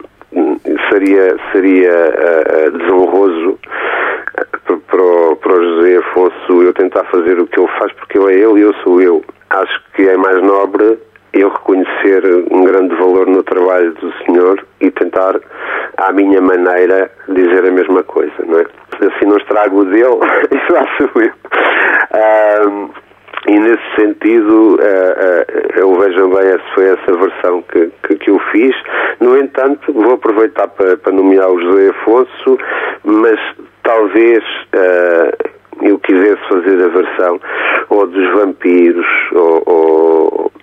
Seria, seria uh, desonroso uh, para, o, para o José Afonso eu tentar fazer o que ele faz, porque ele é ele e eu sou eu. Acho que é mais nobre eu reconhecer um grande valor no trabalho do senhor e tentar, à minha maneira, dizer a mesma coisa, não é? Assim não estrago o dele, isso faço eu. Um, e nesse sentido, uh, uh, eu Vejam Bem, essa foi essa versão que, que, que eu fiz. No entanto, vou aproveitar para, para nomear o José Afonso, mas talvez uh, eu quisesse fazer a versão ou dos vampiros ou, ou,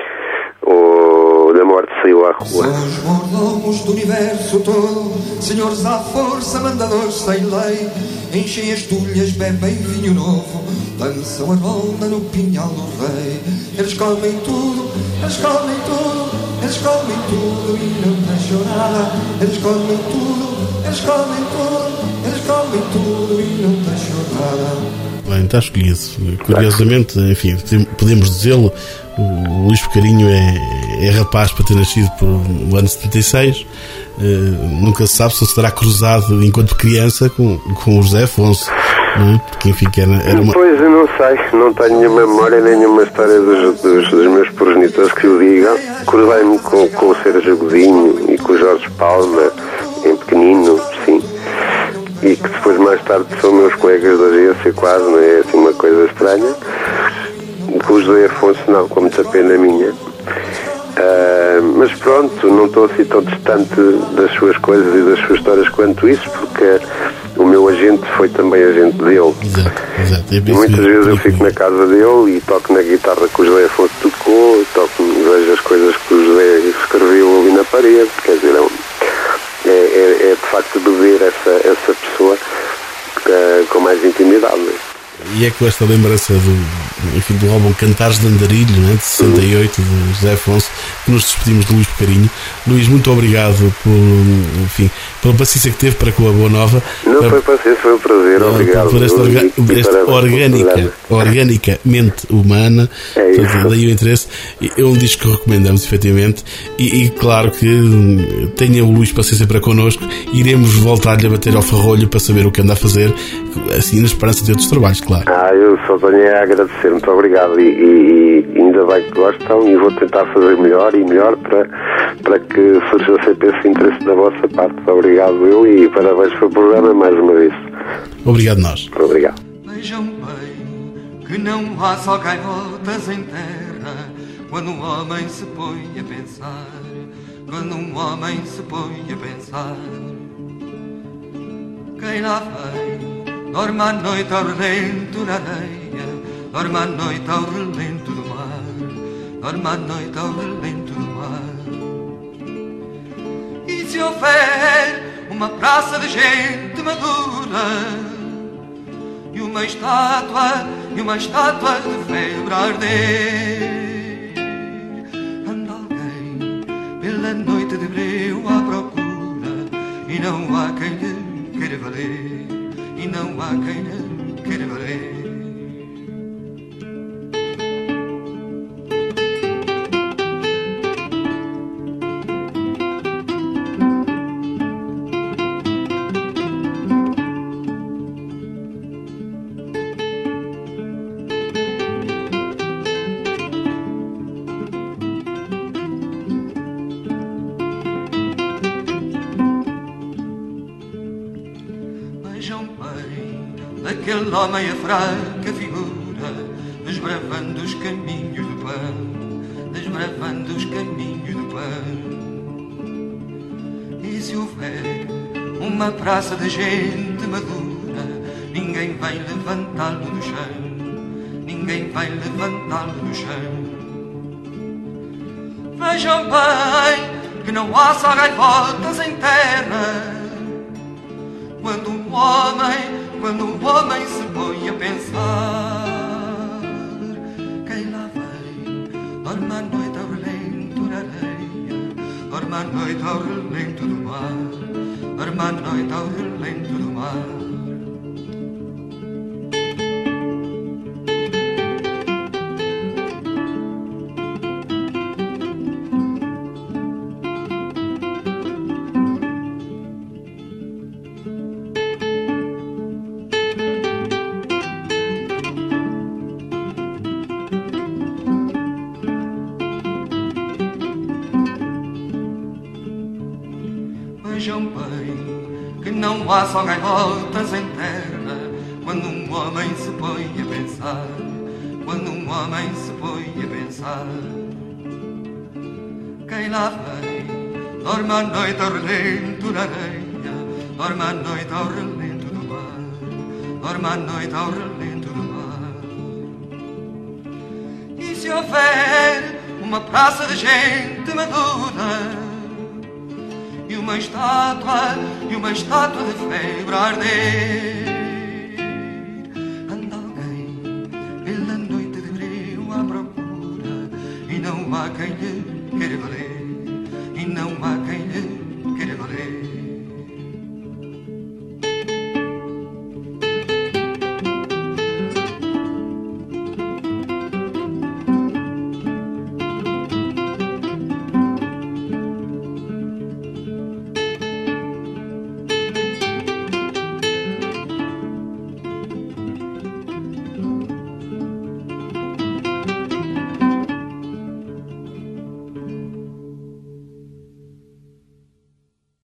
ou da morte saiu à rua. São os mordomos do universo todo, senhores à força, mandadores sem lei, enchem as tulhas, bebem vinho novo, dançam a ronda no pinhal do rei. Eles comem tudo, eles comem tudo, eles comem tudo e não deixam nada. Eles comem tudo, eles comem tudo, eles comem tudo e não deixam nada. Bem, está escolhido. Curiosamente, enfim, podemos dizê-lo, o Luís Bocarinho é, é rapaz para ter nascido por o ano setenta e seis. Uh, nunca se sabe se estará cruzado enquanto criança com, com o José Afonso, não é? Porque enfim, que era, era uma... Pois, eu não sei, não tenho nenhuma memória, nenhuma história dos, dos, dos meus progenitores que o digam. Cruzei-me com, com o Sérgio Godinho e com o Jorge Palma, em pequenino, sim. E que depois mais tarde são meus colegas da agência, quase, não é assim uma coisa estranha. Com o José Afonso não, com muita pena minha. Uh, mas pronto, não estou assim tão distante das suas coisas e das suas histórias quanto isso, porque o meu agente foi também agente dele. Exato, exato. É e muitas vezes eu fico na casa dele e toco na guitarra que o José Afonso tocou, toco, vejo as coisas que o José escreveu ali na parede, quer dizer, é, é, é, é de facto de ver essa, essa pessoa uh, com mais intimidade. E é com esta lembrança do, enfim, do álbum Cantares de Andarilho, né, de sessenta e oito, de José Afonso, que nos despedimos de Luís Bocarinho. Luís, muito obrigado por, enfim, pela paciência que teve para com a Boa Nova. Não para, foi paciência, foi um prazer, uh, obrigado. Por esta, orga, esta orgânica, organicamente humana, é portanto, daí o interesse. É um disco que recomendamos, efetivamente, e, e claro que tenha o Luís paciência para connosco, iremos voltar-lhe a bater ao farrolho para saber o que anda a fazer, assim, na esperança de outros trabalhos, claro. Ah, eu só tenho a agradecer, muito obrigado, e, e, e ainda bem que gostam, e vou tentar fazer melhor e melhor para, para que surja sempre esse interesse da vossa parte. Obrigado eu e parabéns pelo programa mais uma vez. Obrigado nós. Obrigado. Vejam bem que não há só gaivotas em terra quando um homem se põe a pensar, quando um homem se põe a pensar. Quem lá vem, dorme à noite ao relento na areia, dorme à noite ao relento do mar, dorme à noite ao relento do mar. E se houver uma praça de gente madura e uma estátua, e uma estátua de febre a arder, anda alguém pela noite de breu à procura, e não há quem lhe queira valer, e não há quem lhe queira valer. Aquele homem a fraca figura, desbravando os caminhos do pão, desbravando os caminhos do pão. E se houver uma praça de gente madura, ninguém vai levantá-lo do chão, ninguém vai levantá-lo do chão. Vejam bem que não há só gaivotas em terra, quando um homem Quando um homem se põe a pensar, quem lá vem, dorme à noite ao relento na areia, dorme à noite ao relento do mar, dorme à noite ao relento do mar. Vejam bem que não há só gaivotas em terra, quando um homem se põe a pensar, quando um homem se põe a pensar. Quem lá vem, dorme à noite ao relento na areia, dorme à noite ao relento do mar, dorme à noite ao relento do mar. E se houver uma praça de gente madura, e uma estátua, e uma estátua de febre a arder, anda alguém pela noite de breu à procura, e não há quem lhe queira valer, e não há